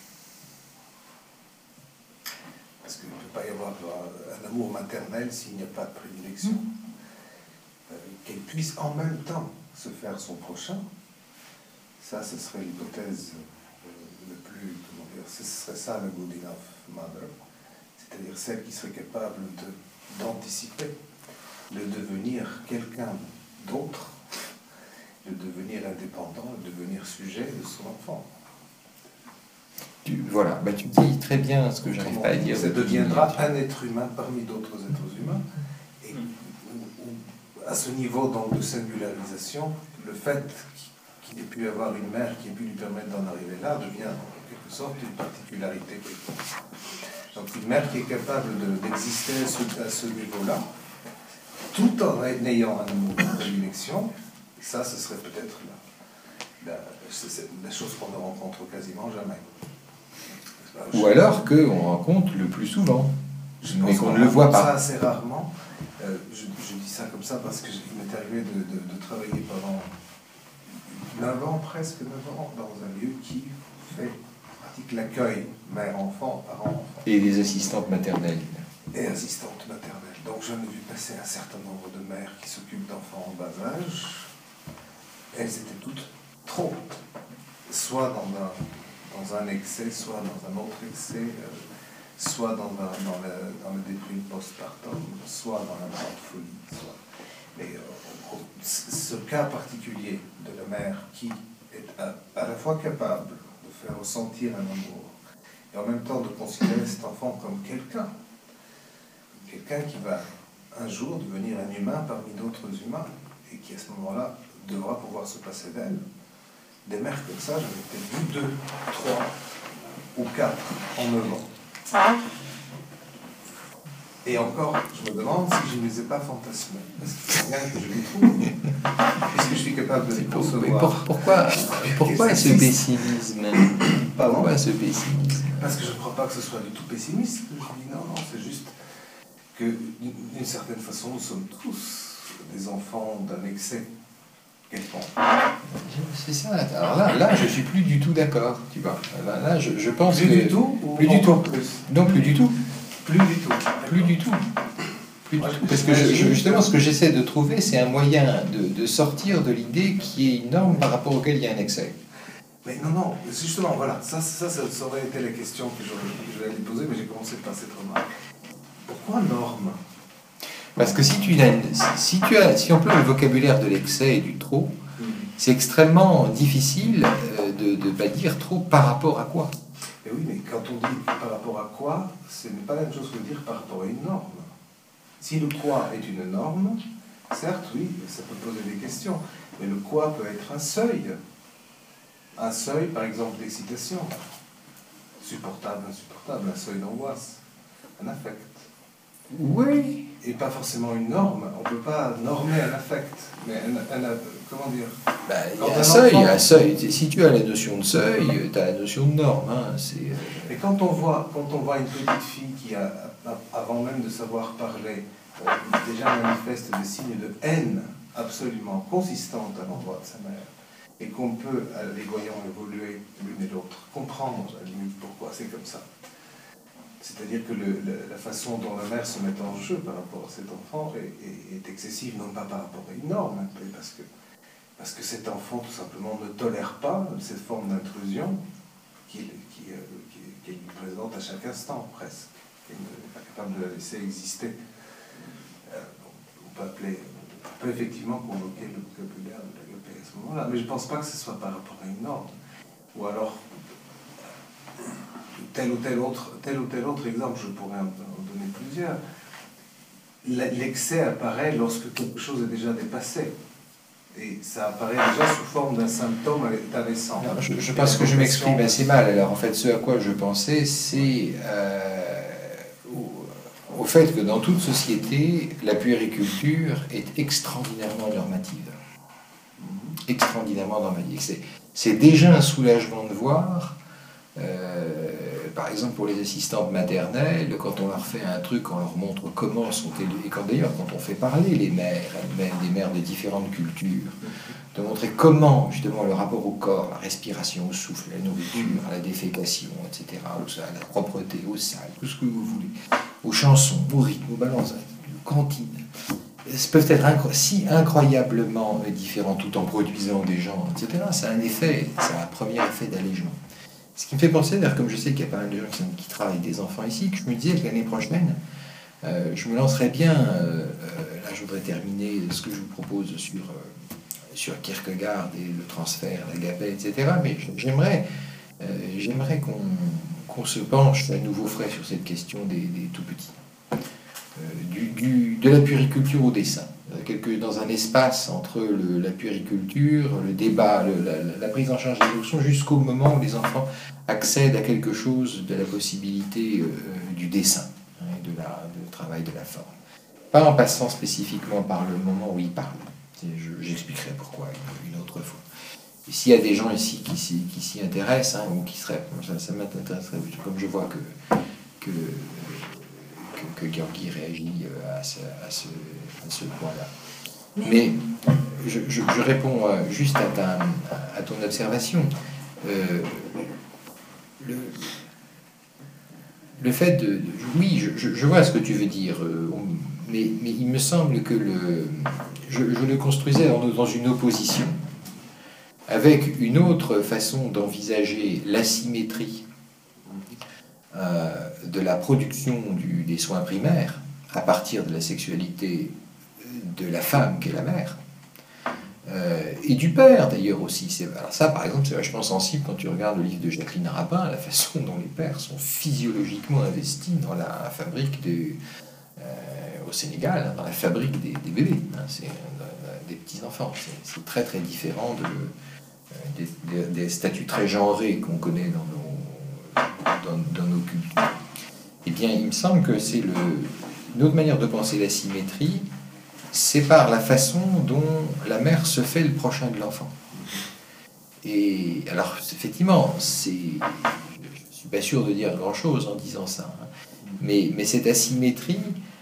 parce qu'il ne peut pas y avoir un amour maternel s'il n'y a pas de prédilection, qu'elle puisse en même temps se faire son prochain, ça, ce serait l'hypothèse le plus, comment dire, ce serait ça le good enough mother, c'est-à-dire celle qui serait capable d'anticiper, de devenir quelqu'un d'autre de devenir indépendant, de devenir sujet de son enfant. Voilà, tu dis très bien ce que j'arrive pas à dire. Ça deviendra un être humain parmi d'autres êtres humains. Et à ce niveau donc, de singularisation, le fait qu'il ait pu avoir une mère qui ait pu lui permettre d'en arriver là devient en quelque sorte une particularité. Donc une mère qui est capable d'exister à ce niveau-là, tout en ayant un amour de prédilection, ça, ce serait peut-être la chose qu'on ne rencontre quasiment jamais. Ou alors qu'on rencontre le plus souvent, mais qu'on ne le voit pas. Ça assez rarement. Je dis ça comme ça parce qu'il m'est arrivé de travailler pendant 9 ans, presque 9 ans, dans un lieu qui pratique l'accueil mère-enfant, parent-enfant. Et des assistantes maternelles. Et assistantes maternelles. Donc j'en ai vu passer un certain nombre de mères qui s'occupent d'enfants en bas âge. Elles étaient toutes trop, soit dans un excès, soit dans un autre excès, soit dans le déprime postpartum, soit dans la grande folie. Mais ce cas particulier de la mère qui est à la fois capable de faire ressentir un amour et en même temps de considérer cet enfant comme quelqu'un qui va un jour devenir un humain parmi d'autres humains et qui à ce moment-là devra pouvoir se passer d'elle. Des mères comme ça, j'en ai peut-être vu 2, 3 ou 4 en 9 ans. Et encore, je me demande si je ne les ai pas fantasmés. Parce que c'est bien que je les trouve. Est-ce que je suis capable de les concevoir? Pourquoi ce pessimisme? Pourquoi ce pessimisme? Parce que je ne crois pas que ce soit du tout pessimiste. Je dis non, c'est juste que d'une certaine façon, nous sommes tous des enfants d'un excès. C'est ça. Alors là, je suis plus du tout d'accord. Tu vois. Là, je pense plus que du tout ou plus du tout. Plus. Non, plus du tout. Plus du tout. Plus du tout. Plus du tout. Parce que justement, ce que j'essaie de trouver, c'est un moyen de sortir de l'idée qui est une norme par rapport auquel il y a un excès. Mais non, justement, voilà, ça aurait été la question que je vais lui poser, mais j'ai commencé par cette remarque. Pourquoi norme? Parce que si on emploie le vocabulaire de l'excès et du trop, c'est extrêmement difficile de ne pas dire trop par rapport à quoi. Et oui, mais quand on dit par rapport à quoi, ce n'est pas la même chose que dire par rapport à une norme. Si le quoi est une norme, certes, oui, ça peut poser des questions, mais le quoi peut être un seuil. Un seuil, par exemple, d'excitation. Supportable, insupportable, un seuil d'angoisse, un affect. Oui. Et pas forcément une norme. On ne peut pas normer un affect. Mais comment dire? Il y a un seuil. Si tu as la notion de seuil, tu as la notion de norme. Et quand on voit une petite fille qui, avant même de savoir parler, déjà manifeste des signes de haine absolument consistante à l'endroit de sa mère, et qu'on peut, les voyant évoluer l'une et l'autre, comprendre à la limite pourquoi c'est comme ça. C'est-à-dire que la façon dont la mère se met en jeu par rapport à cet enfant est excessive, non pas par rapport à une norme, mais parce que cet enfant, tout simplement, ne tolère pas cette forme d'intrusion qu'il lui présente à chaque instant, presque. Il n'est pas capable de la laisser exister. On peut effectivement convoquer le vocabulaire de l'agapé à ce moment-là, mais je ne pense pas que ce soit par rapport à une norme. Ou alors, tel ou tel autre exemple, je pourrais en donner plusieurs. L'excès apparaît lorsque quelque chose est déjà dépassé. Et ça apparaît déjà sous forme d'un symptôme naissant. Je pense que je m'exprime assez mal. Alors en fait, ce à quoi je pensais, c'est au fait que dans toute société, la puériculture est extraordinairement normative. Extraordinairement normative. C'est déjà un soulagement de voir... par exemple pour les assistantes maternelles, quand on leur fait un truc, on leur montre comment sont élevées, et d'ailleurs quand on fait parler les mères, elles-mêmes, des mères de différentes cultures, de montrer comment justement le rapport au corps, la respiration, au souffle, la nourriture, à la défécation, etc., à la propreté, aux salles, tout ce que vous voulez, aux chansons, au rythme, aux balances, aux cantines, peuvent être si incroyablement différents tout en produisant des gens, etc., ça a un premier effet d'allègement. Ce qui me fait penser, d'ailleurs, comme je sais qu'il y a pas mal de gens qui travaillent avec des enfants ici, que je me disais que l'année prochaine, je me lancerais bien, là je voudrais terminer ce que je vous propose sur sur Kierkegaard et le transfert, l'agapé, etc. Mais j'aimerais qu'on se penche à nouveau frais sur cette question des tout-petits. De la puériculture au dessin. Dans un espace entre la puériculture, le débat, la prise en charge des émotions, jusqu'au moment où les enfants accèdent à quelque chose de la possibilité du dessin, hein, du travail de la forme. Pas en passant spécifiquement par le moment où ils parlent. J'expliquerai pourquoi une autre fois. Et s'il y a des gens ici qui s'y intéressent, hein, ou qui seraient, ça m'intéresserait, comme je vois que Georgi réagit à ce point-là. Mais je réponds juste à ton observation. Le fait de... Oui, je vois ce que tu veux dire, mais il me semble que je le construisais dans une opposition avec une autre façon d'envisager l'asymétrie de la production des soins primaires à partir de la sexualité de la femme qu'est la mère, et du père d'ailleurs aussi. Alors ça, par exemple, c'est vachement sensible quand tu regardes le livre de Jacqueline Rapin, la façon dont les pères sont physiologiquement investis dans la fabrique au Sénégal, hein, dans la fabrique des bébés, hein, des petits-enfants. C'est très très différent des statuts très genrés qu'on connaît dans nos cultures. Eh bien, il me semble que c'est une autre manière de penser la symétrie, c'est par la façon dont la mère se fait le prochain de l'enfant. Et alors, effectivement, je ne suis pas sûr de dire grand-chose en disant ça, hein, mais cette asymétrie,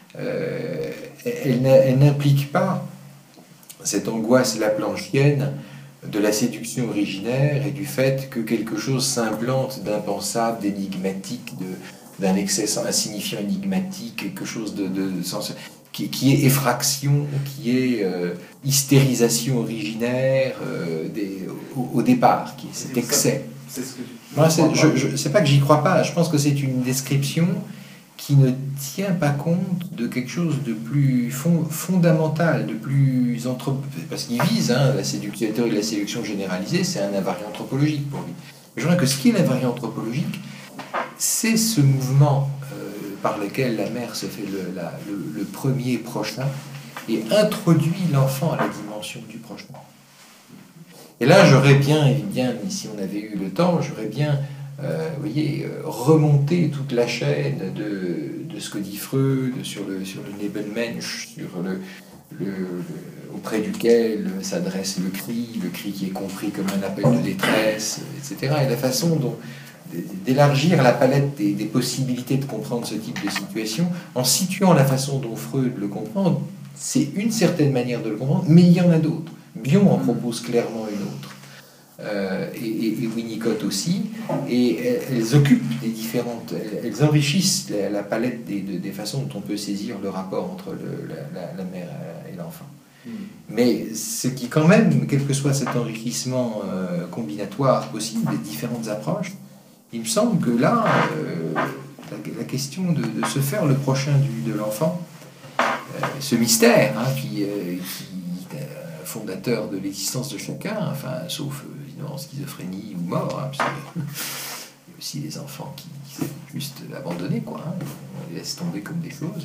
elle n'implique pas cette angoisse laplanchienne de la séduction originaire et du fait que quelque chose s'implante d'impensable, d'énigmatique, d'un excès insignifiant énigmatique, quelque chose qui est effraction, qui est hystérisation originaire au départ, qui est cet excès. C'est pas que j'y crois pas, je pense que c'est une description qui ne tient pas compte de quelque chose de plus fondamental, de plus parce qu'il vise la théorie de la séduction généralisée, c'est un invariant anthropologique pour lui. Je crois que ce qui est l'invariant anthropologique, c'est ce mouvement par lequel la mère se fait le premier prochain et introduit l'enfant à la dimension du prochain. Et là, j'aurais bien, si on avait eu le temps, j'aurais bien remonter toute la chaîne de ce que dit Freud sur le Nebenmensch, auprès duquel s'adresse le cri qui est compris comme un appel de détresse, etc. Et la façon d'élargir la palette des possibilités de comprendre ce type de situation, en situant la façon dont Freud le comprend, c'est une certaine manière de le comprendre, mais il y en a d'autres. Bion en propose clairement une autre. Et Winnicott aussi, et elles occupent elles enrichissent la palette des façons dont on peut saisir le rapport entre la mère et l'enfant. Mais ce qui quand même, quel que soit cet enrichissement combinatoire possible des différentes approches, il me semble que là, la question de se faire le prochain de l'enfant, ce mystère qui fondateur de l'existence de chacun, enfin, sauf évidemment schizophrénie ou mort, parce qu'il y a aussi des enfants qui sont juste abandonnés, on les laisse tomber comme des choses,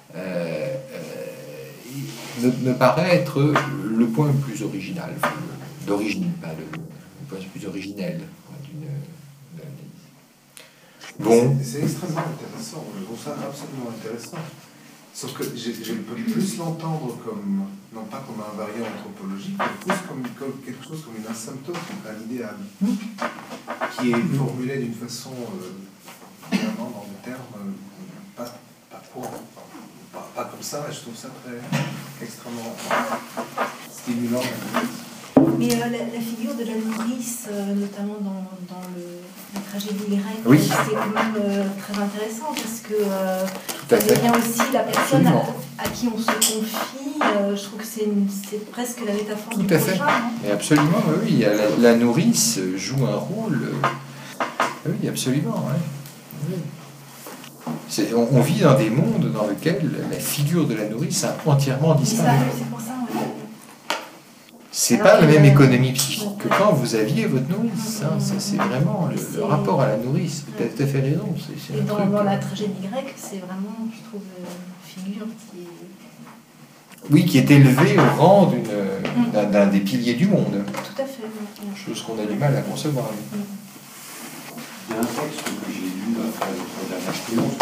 me paraît être le point le plus original, d'origine, pas le point le plus originel d'une analyse. Bon. C'est extrêmement intéressant, je trouve ça absolument intéressant. Sauf que je peux plus l'entendre non pas comme un variant anthropologique, mais plus comme quelque chose comme une asymptote, un idéal, qui est formulé d'une façon, vraiment dans des termes pas courants, pas comme ça, et je trouve ça extrêmement stimulant. Mais la figure de la nourrice, notamment dans la tragédie grecque, oui, c'est quand même très intéressant parce que ça devient aussi la personne à qui on se confie. Je trouve que c'est presque la métaphore du prochain. Tout à fait. Mais absolument, oui. La nourrice joue un rôle. Oui, absolument. Oui. On vit dans des mondes dans lesquels la figure de la nourrice a entièrement disparu. C'est pour ça, oui. C'est pas la même économie psychique que quand vous aviez votre nourrice. Hein. Ça, c'est vraiment le rapport à la nourrice. Vous avez tout à fait raison. Et dans la tragédie grecque, c'est vraiment, je trouve, une figure qui est... Oui, qui est élevée au rang d'un des piliers du monde. Tout à fait. Chose qu'on a du mal à concevoir. Il y a un texte que j'ai lu après notre dernière séance,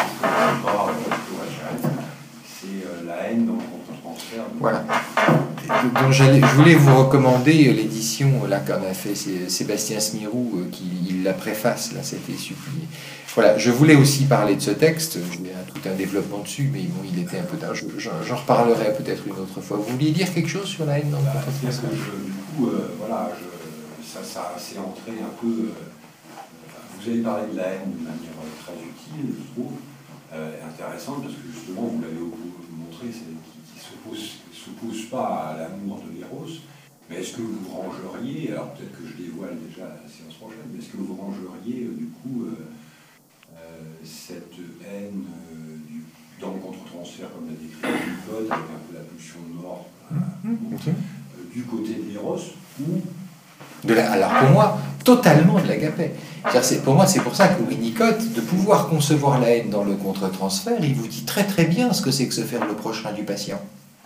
c'est La haine dans le contre-transfert. Voilà. Donc je voulais vous recommander l'édition là qu'en a fait Sébastien Smirou, qui la préface, là, c'était supplié. Voilà, je voulais aussi parler de ce texte, il y a tout un développement dessus, mais bon, il était un peu tard, j'en reparlerai peut-être une autre fois. Vous vouliez dire quelque chose sur la haine dans le contre-transfert? Du coup, voilà, ça s'est entré un peu... vous avez parlé de la haine de manière très utile, je trouve, intéressante, parce que justement, vous l'avez montré, c'est qui ne s'oppose pas à l'amour de l'Éros, mais est-ce que vous rangeriez, alors peut-être que je dévoile déjà la séance prochaine, mais est-ce que vous rangeriez du coup cette haine dans le contre-transfert, comme l'a décrit Winnicott, avec un peu la pulsion de mort, du côté de l'Éros, ou... Alors pour moi, totalement de l'agapé. Pour moi, c'est pour ça que Winnicott, de pouvoir concevoir la haine dans le contre-transfert, il vous dit très très bien ce que c'est que se faire le prochain du patient.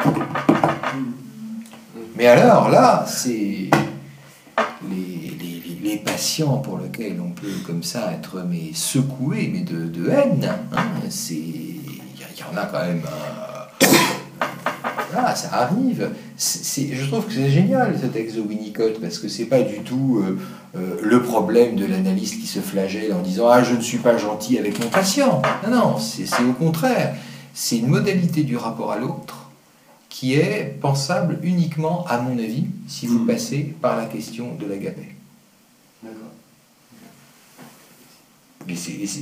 Mais alors là, c'est les patients pour lesquels on peut comme ça être secoué, mais de haine. Hein, il y en a quand même. Voilà, ça arrive. Je trouve que c'est génial ce texte de Winnicott, parce que c'est pas du tout le problème de l'analyste qui se flagelle en disant « Ah, je ne suis pas gentil avec mon patient ». Non, c'est au contraire. C'est une modalité du rapport à l'autre qui est pensable uniquement, à mon avis, si vous passez par la question de l'agapé. D'accord. Mais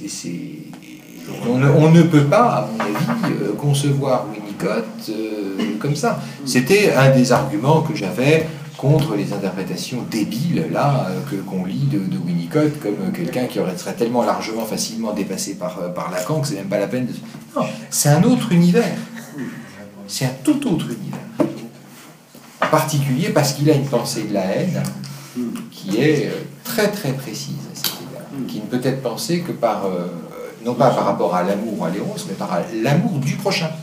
on ne peut pas, à mon avis, concevoir Winnicott comme ça. C'était un des arguments que j'avais contre les interprétations débiles là qu'on lit de Winnicott comme quelqu'un qui serait tellement largement facilement dépassé par Lacan que c'est même pas la peine de... Non, c'est un autre univers. C'est un tout autre univers. En particulier parce qu'il a une pensée de la haine qui est très très précise à cet égard, qui ne peut être pensée que par non pas par rapport à l'amour, à l'éros, mais par l'amour du prochain.